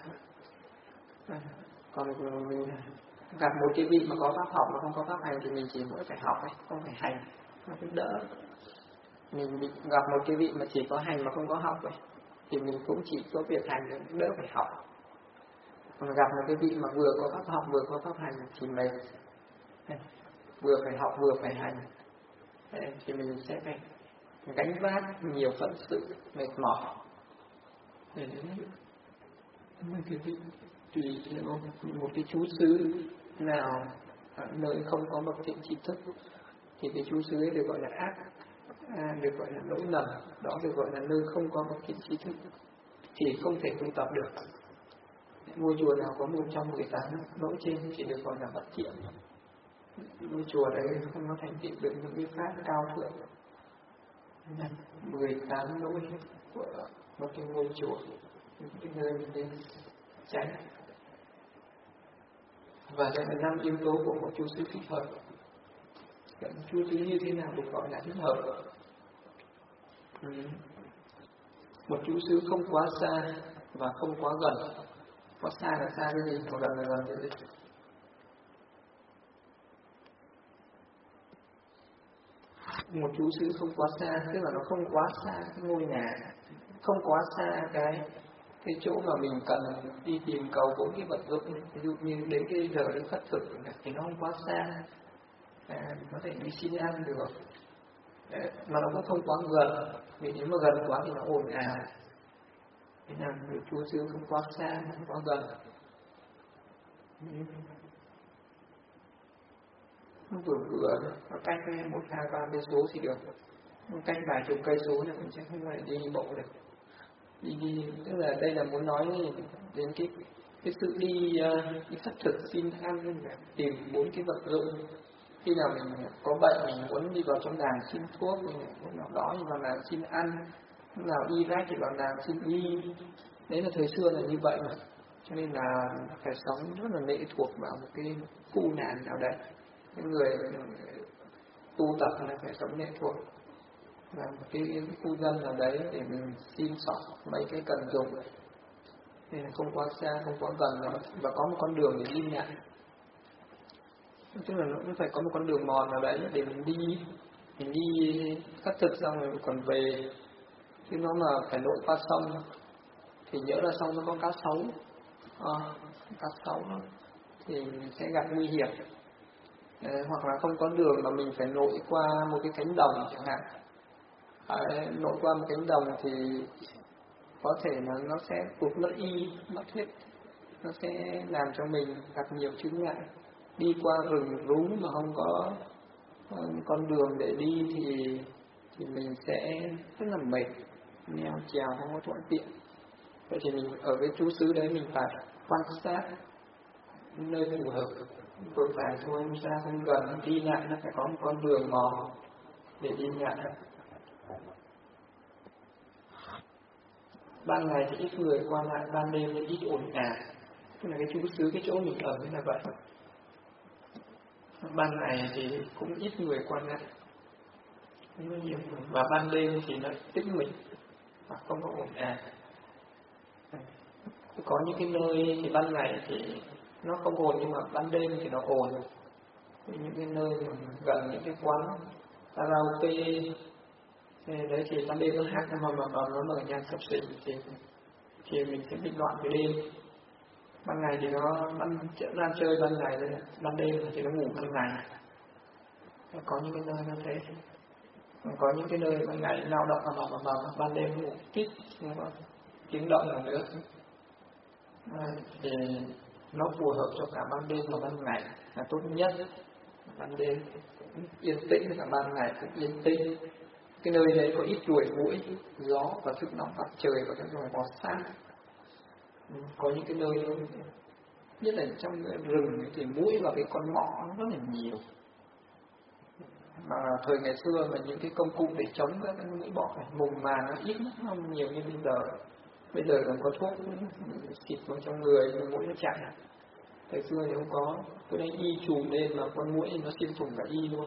Còn mình gặp một cái vị mà có pháp học mà không có pháp hành thì mình chỉ mỗi phải học ấy, không phải hành, nó cũng đỡ. Mình gặp một cái vị mà chỉ có hành mà không có học ấy thì mình cũng chỉ có việc hành, đỡ phải học. Còn gặp một cái vị mà vừa có pháp học vừa có pháp hành thì mệt, vừa phải học vừa phải hành thì mình sẽ phải gánh vác nhiều phận sự mệt mỏi. Một cái vị tùy theo một cái chú xứ nào ở nơi không có bậc thiện tri thức thì cái chú xứ ấy được gọi là ác, được gọi là lỗi lầm, đó được gọi là nơi không có bậc thiện tri thức thì không thể tu tập được. Ngôi chùa nào có 1 trong 18 lỗi trên chỉ được gọi là bất thiện. Ngôi chùa đấy không có thành tựu được những cái pháp cao thượng. 18 lỗi của một cái ngôi chùa, những nơi mình nên tránh. Và đây là 5 yếu tố của một chú xứ thích hợp. Chú xứ như thế nào được gọi là thích hợp? Một chú xứ không quá xa và không quá gần. Quá xa là xa cái gì? Còn gần là gần cái gì? Một chú xứ không quá xa, tức là nó không quá xa cái ngôi nhà, không quá xa cái chỗ mà mình cần đi tìm cầu 4 cái vật dụng. Ví dụ như đến cái giờ đến khất thực thì nó không quá xa, có thể đi xin ăn được. Mà nó cũng không quá gần, vì nếu mà gần quá thì nó ồn ào. Thế là chú xứ không quá xa, không quá gần. Nó vừa nó cách 1-2-3 cây số thì được, cách vài chục cây số là mình sẽ không phải đi bộ được. Đi tức là đây là muốn nói đến cái sự đi khất thực xin ăn, tìm 4 cái vật dụng. Khi nào mình có bệnh mình muốn đi vào trong đàn xin thuốc, mình muốn nào đó thì vào đàn xin ăn, lúc nào y rách thì vào đàn xin y. Đấy là thời xưa là như vậy mà, cho nên là phải sống rất là lệ thuộc vào một cái khu nạn nào đấy. Những người tu tập là phải sống lệ thuộc vào một cái khu dân nào đấy để mình xin xỏ mấy cái cần dùng. Nên là không quá xa, không quá gần và có một con đường để đi lại. Tức là nó phải có một con đường mòn nào đấy để mình đi khất thực xong rồi còn về. Chứ nó mà phải lội qua sông thì nhỡ là sông nó có cá sấu, cá sấu thì mình sẽ gặp nguy hiểm. Hoặc là không có đường mà mình phải lội qua một cái cánh đồng chẳng hạn. Lội qua một cánh đồng thì có thể là nó sẽ tụt mất y, mất hết, nó sẽ làm cho mình gặp nhiều chướng ngại. Đi qua rừng rú mà không có con đường để đi thì mình sẽ rất là mệt, neo trèo không có thuận tiện. Vậy thì mình ở cái chú xứ đấy mình phải quan sát nơi phù hợp, vừa phải thôi, không xa không gần, đi lại nó phải có một con đường mòn để đi lại. Ban ngày thì ít người qua lại, ban đêm thì ít ồn ào. Tức là cái chú xứ, cái chỗ mình ở là vậy. Ban ngày thì cũng ít người qua lại, không có nhiều người. Và ban đêm thì nó tĩnh mịch và không có ồn ào. Có những cái nơi thì ban ngày thì nó không ồn nhưng mà ban đêm thì nó ồn. Những cái nơi gần những cái quán karaoke đấy thì ban đêm nó hát mà nó mở nhạc sập sình thì mình sẽ bị loạn về đêm. Ban ngày thì nó ra chơi ban ngày, ban đêm thì nó ngủ ban ngày. Có những cái nơi nó thế. Có những cái nơi ban ngày lao động mà ban đêm ngủ tít, không có tiếng động nào nữa. Thì nó phù hợp cho cả ban đêm và ban ngày là tốt nhất. Ban đêm cũng yên tĩnh, cả ban ngày cũng yên tĩnh. Cái nơi đấy có ít ruồi muỗi, gió và sức nóng mặt trời và các loài bò sát. Có những cái nơi nhất là trong rừng thì muỗi và cái con mọ nó rất là nhiều. Mà thời ngày xưa mà những cái công cụ để chống các cái muỗi bọ mùng mà nó ít lắm, không nhiều như bây giờ. Bây giờ còn có thuốc xịt vào trong người thì muỗi nó chạy. Thời xưa thì không có, cứ đánh y chùm lên mà con muỗi nó xuyên thủng cả y luôn.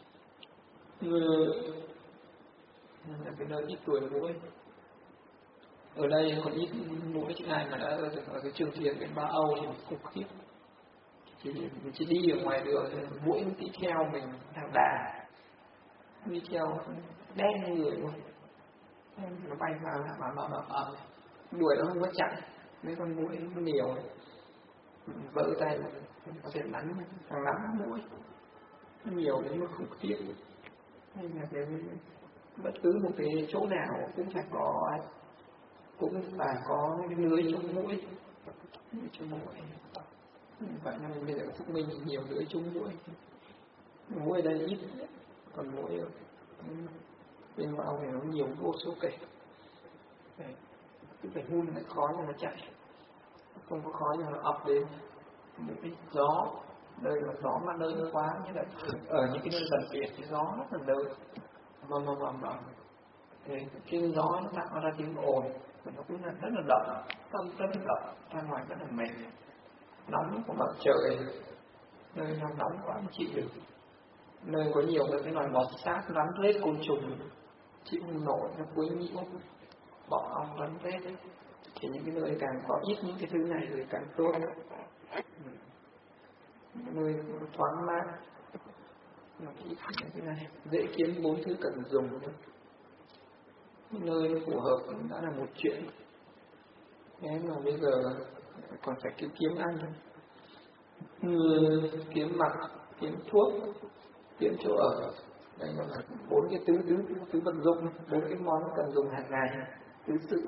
Là cái nơi ít ruồi muỗi. Ở đây còn ít muỗi chứ ai mà đã ở cái trường thiền bên Ba Âu thì khủng khiếp. Thì mình chỉ đi ở ngoài đường muỗi nó đi theo mình thằng đà, đi theo đen người luôn, nó bay vào đuổi nó không có chạy. Mấy con muỗi nó nhiều, vỡ tay có thể nắn thằng nắn muỗi nó nhiều đến mức khủng khiếp. Nên là cái bất cứ một cái chỗ nào cũng phải có cái lưới chống muỗi. Vậy nên bây giờ Phúc Minh thì nhiều lưới chống muỗi. Muỗi ở đây ít, còn muỗi ở bên Mạo này nó nhiều vô số kể. Cứ phải hun cái khói mà nó chạy, không có khói mà nó ập đến. Mũi gió, nơi mà gió mà nơi quá như là ở những cái nơi gần biển thì gió rất là lớn, mà cái gió nó tạo ra tiếng ồn, và nó cũng là rất là đậm, tâm rất là đậm, ra ngoài rất là mệt, nóng của mặt trời, nơi nó nóng quá không chịu được, nơi có nhiều cái loài bò sát rắn rết côn trùng chịu không nổi, nó quấy nhiễu, bọ ong rắn rết ấy. Thì những cái nơi càng có ít những cái thứ này thì càng tốt. Nơi thoáng mát, nó ít cái này dễ kiếm 4 thứ cần dùng. Nơi phù hợp đã là một chuyện. Thế mà bây giờ còn phải kiếm ăn, kiếm mặc, kiếm thuốc, kiếm chỗ ở. Đây là 4 cái thứ vật dụng, 4 cái món cần dùng hàng ngày, thứ sự.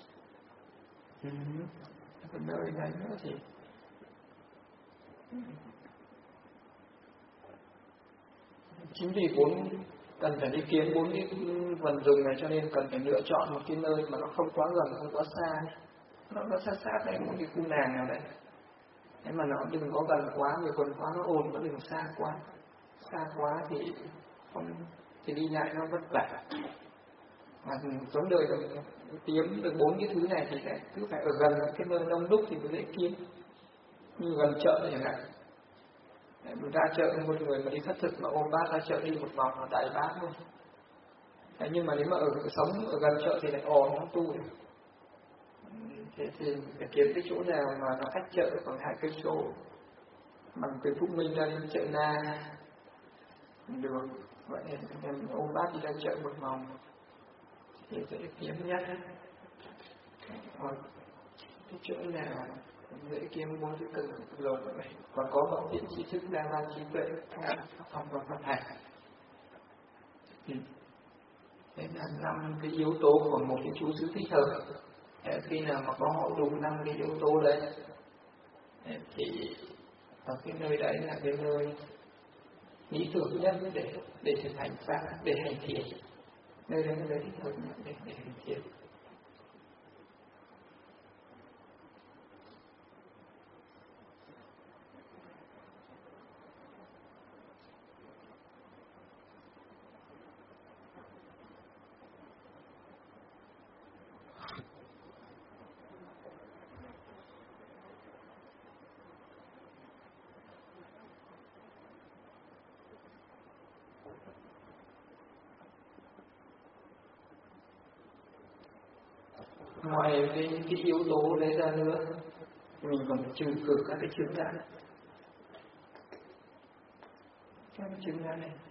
Cái nơi này nữa thì chính vì cần phải đi kiếm 4 cái vật dụng này, cho nên cần phải lựa chọn một cái nơi mà nó không quá gần, không quá xa. Nó sát đây một cái khu nàng nào đấy. Thế mà nó đừng có gần quá, vì gần quá nó ồn, nó đừng xa quá. Xa quá thì không, thì đi lại nó vất vả. Mà sống đời được kiếm được 4 cái thứ này thì cứ phải ở gần cái nơi đông đúc thì mới dễ kiếm. Như gần chợ chẳng hạn. Mình ra chợ một người mà đi khất thực mà ôm bát ra chợ đi một vòng là đầy bát luôn. Thế nhưng mà nếu mà sống ở gần chợ thì lại ồn không tu được. Thế thì phải kiếm cái chỗ nào mà nó cách chợ khoảng 2 cây số, bằng từ Phúc Minh ra đến chợ Na được. Vậy em ôm bát đi ra chợ một vòng thì dễ kiếm nhất. Còn cái chỗ nào dễ kiếm 4 thứ cần rồi vậy, còn có bậc thiện trí thức đang lan trí tuệ không còn vận hành. Thế là 5 cái yếu tố của một cái chú xứ thích hợp. Khi nào mà có họ đủ 5 cái yếu tố đấy thì ở cái nơi đấy là cái nơi lý tưởng nhất để thực hành pháp, để hành thiền. Nơi đấy là nơi thích hợp nhất để hành thiền. Ngoài cái yếu tố đấy ra nữa, mình còn trừ khử các cái chướng ngại. Các cái chướng ngại này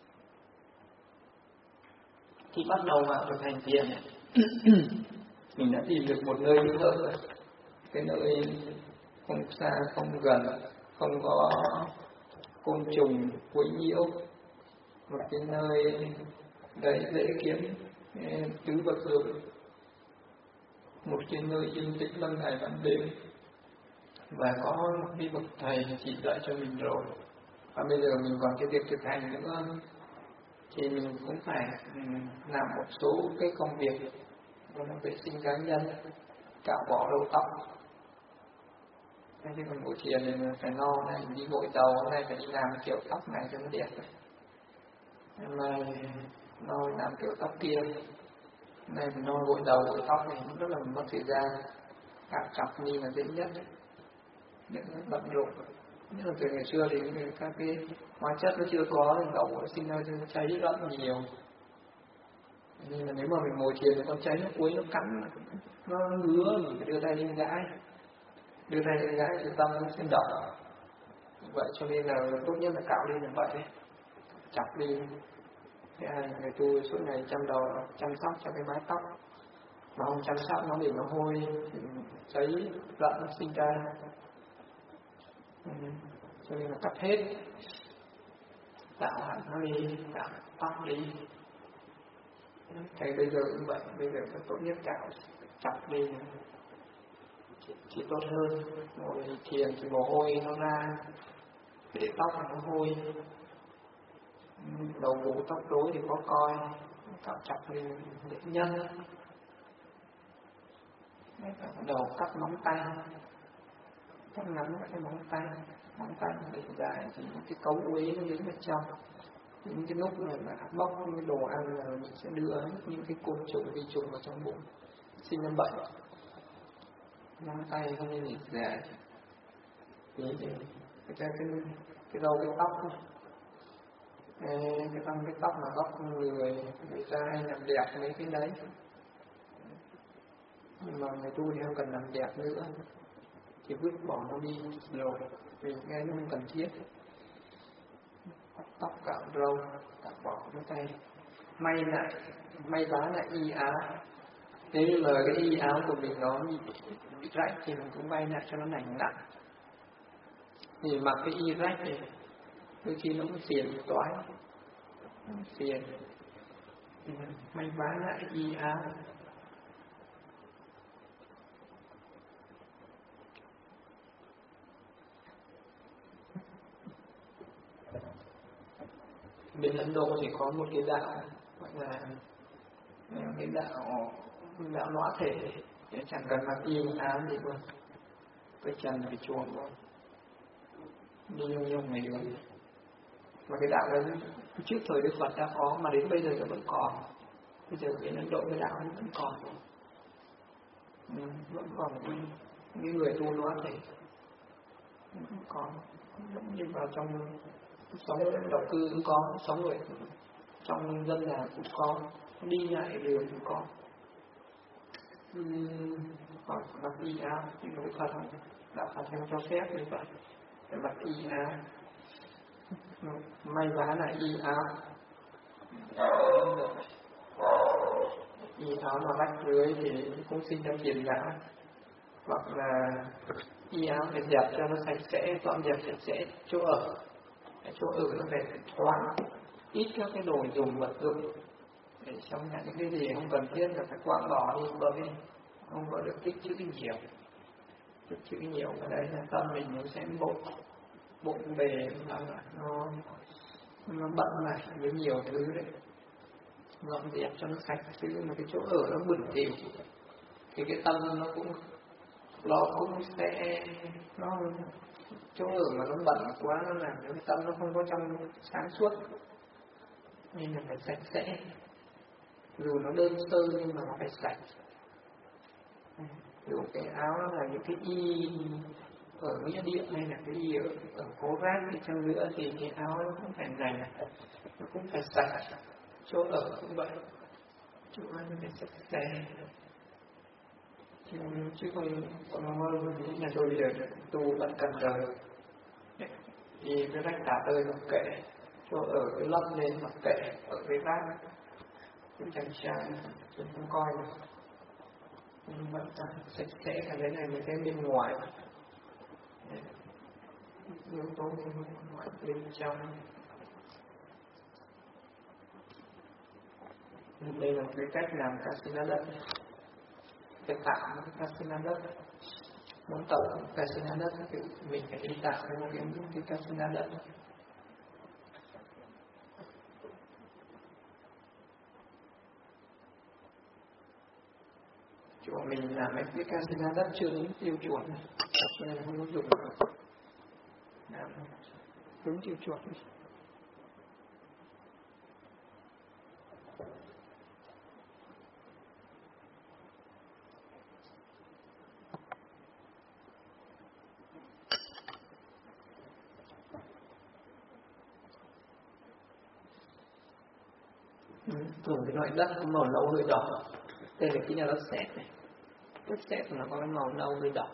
khi bắt đầu vào thực hành thiền mình đã tìm được một nơi thích hợp rồi. Cái nơi không xa, không gần, không có côn trùng quấy nhiễu, một cái nơi đấy dễ kiếm tứ vật dụng, một cái nơi yên tĩnh ban ngày ban đêm, và có một cái bậc thầy chỉ dạy cho mình rồi, và bây giờ mình còn cái việc thực hành nữa, thì mình cũng phải làm một số cái công việc vệ sinh cá nhân, cạo bỏ râu tóc. Thế thì còn buổi chiều thì mình phải no này, đi gội đầu này, phải đi làm kiểu tóc này cho nó đẹp này. Hôm nay no làm kiểu tóc kia, hôm nay phải no gội đầu gội tóc này rất là mất thời gian. Cạo chọc ni là dễ nhất đấy, những bận rộn. Nhất là từ ngày xưa thì các cái hóa chất nó chưa có, thì đầu nó sinh ra cháy rất là nhiều. Nhưng mà nếu mà mình ngồi thiền thì con cháy nó cuối nó cắn, nó ngứa, mình phải đưa tay lên gãi, thì tâm nó sẽ đỏ. Vậy cho nên là tốt nhất là cạo đi là vậy, chọc đi. Thế người tu suốt ngày chăm sóc cho cái mái tóc, mà không chăm sóc nó để nó hôi, cháy lợn nó sinh ra. Cho nên là cắt hết, cạo hẳn nó đi, cạo tóc đi. Thầy bây giờ cũng vậy, bây giờ phải tốt nhất cạo chọc đi thì tốt hơn. Ngồi thiền thì mồ hôi nó ra, để tóc nó hôi, đầu vụ tóc rối thì có coi, cạo chọc đi để nhân. Đầu cắt móng tay, cắt ngắn cái móng tay để dài thì những cái cấu uế nó đến bên trong. Những cái lúc này mà bóc những cái đồ ăn là mình sẽ đưa những cái côn trùng vi trùng vào trong bụng, sinh ra bệnh. Móng tay không nên để dài. Cái đầu cái tóc này. Cái tóc là góc người ta hay làm đẹp mấy cái đấy, nhưng mà người tu thì không cần làm đẹp nữa, thì vứt bỏ nó đi rồi, vì nghe nó không cần thiết. Tóc cạo râu, cạo bỏ cái tay, may vá lại y áo. Nếu mà cái y áo của mình nó bị rách thì mình cũng may lại cho nó lành lặn. Thì mặc cái y rách thì đôi khi nó cũng phiền toái, phiền. May vá lại y áo. Bên Ấn Độ thì có một cái đạo gọi là cái đạo lõa thể, chẳng cần mặc y áo gì luôn, cái chân phải chuồng luôn, đi nhung này được. Mà cái đạo đấy trước thời Đức Phật đã có, mà đến bây giờ vẫn còn. Bây giờ bên Ấn Độ cái đạo ấy vẫn còn, vẫn còn những người tu lõa thể vẫn còn, vẫn đi vào trong sống độc cư cũng có, sống người trong dân nhà cũng có, đi lại đường cũng có. Còn mặc y áo thì Đức Phật đạo Phật không cho phép như vậy, phải mặc y áo, may vá lại y áo. Y áo mà rách rưới thì cũng sinh ra phiền não, hoặc là y áo phải dẹp cho nó sạch sẽ, dọn dẹp sạch sẽ chỗ ở nó phải thoáng, ít các cái đồ dùng vật dụng, để trong nhà những cái gì không cần thiết là phải quăng bỏ đi, bởi không có được tích trữ nhiều. Ở đây là tâm mình nó sẽ bộn bề, nó bận lại với nhiều thứ đấy. Dọn dẹp cho nó sạch, chứ mà cái chỗ ở nó bẩn thỉu thì cái tâm nó cũng sẽ chỗ ở mà nó bẩn quá, nó làm cho cái tâm nó không có trong sáng suốt, nên là phải sạch sẽ. Dù nó đơn sơ nhưng mà nó phải sạch. Dù cái áo nó là những cái y ở nghĩa địa hay là cái y ở cố rác đi chăng nữa thì cái áo nó cũng phải dày, nó cũng phải sạch. Chỗ ở cũng vậy, chỗ ăn phải sạch sẽ, chứ không những nhà tôi bây giờ tu vẫn cần đời thì cái rách tả tơi mặc kệ, chỗ ở cái lấp lên mặc kệ, ở cái rác cũng chẳng sao, chúng không coi được. Nhưng vẫn sạch sẽ, cả cái này mình thấy bên ngoài, yếu tố bên ngoài bên trong. Đây là cái cách làm Kasina đất, cái tạo cái Kasina đất. Muốn tập casino đất thì mình phải đi tạo ra một cái casino đất. Chỗ mình làm mấy cái casino đất chưa đúng tiêu chuẩn nên không có dùng làm đúng tiêu chuẩn. Thường cái loại đất có màu nâu hơi đỏ, đây là cái nhà đất sét này, đất sét nó có cái màu nâu hơi đỏ.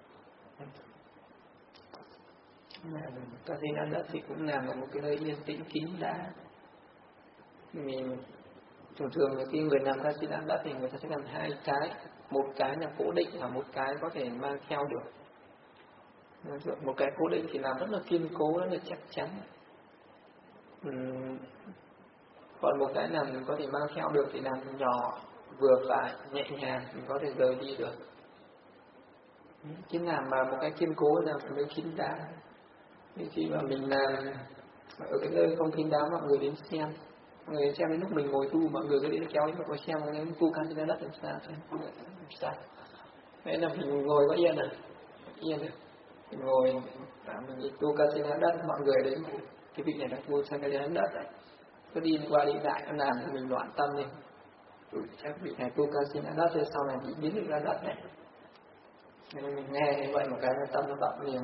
Casino đất thì cũng làm ở một cái nơi yên tĩnh kín đáo. Mình thường là khi người làm casino đất thì người ta sẽ làm hai cái, một cái là cố định và một cái có thể mang theo được. Một cái cố định thì làm rất là kiên cố, rất là chắc chắn. Còn một cái làm mình có thể mang theo được thì làm nhỏ, vừa phải, nhẹ nhàng, mình có thể rời đi được. Chứ làm mà một cái kiên cố là phải kín đáo. Khi mà mình làm ở cái nơi không kín đáo, mọi người đến xem, mọi người đến xem đến lúc mình ngồi tu, mọi người cứ đến kéo đến mọi người xem cái tu casino đất làm sao. Thế là mình ngồi có yên à? Yên à? Mình ngồi, mình đi tu casino đất, mọi người đến cái vị này là tu casino đất này. Cứ đi qua đi lại nó làm cho mình loạn tâm đi. Chắc vị này tu casino đất rồi sau này bị biến được ra đất này. Nên mình nghe như vậy một cái là tâm nó động liền.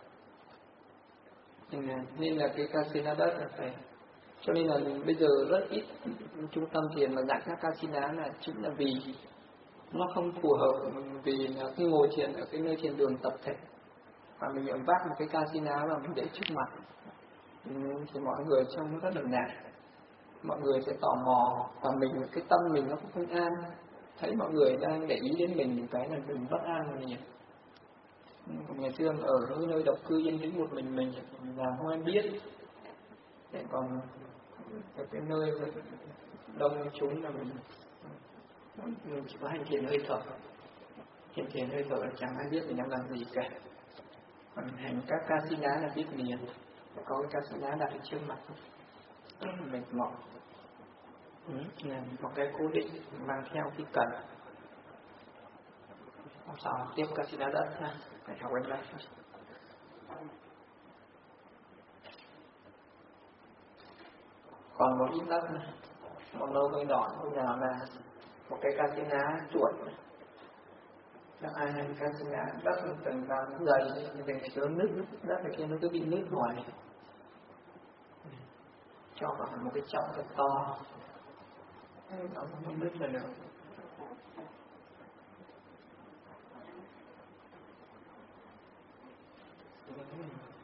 Nên là cái casino đất là phải, cho nên là bây giờ rất ít trung tâm thiền mà dạy các casino là chính là vì nó không phù hợp, vì là khi ngồi thiền ở cái nơi thiền đường tập thể và mình vác một cái casino mà mình để trước mặt thì mọi người trông nó rất là ngại, mọi người sẽ tò mò và mình cái tâm mình nó cũng không an, thấy mọi người đang để ý đến mình cái là mình bất an liền. Ngày xưa ở nơi độc cư yên tĩnh một mình làm không ai biết. Để còn ở cái nơi đông chúng là mình chỉ có hành thiền hơi thở, hành thiền hơi thở là chẳng ai biết mình đang làm gì cả. Còn hành các casino là biết liền, có cái casino đặt ở trước mặt mệt mỏi. Là một cái cố định mang theo khi cần. Hôm sau tiếp casino đất ha, phải học bên đây. Còn một ít đất này, một nâu hơi đỏ lúc nào là một cái casino chuột. Cho ai hành casino đất từng vào dày, mình phải chứa nước, đất này kia nó cứ bị nước ngoài. Cho vào một cái chậu thật to, nó không nước là được.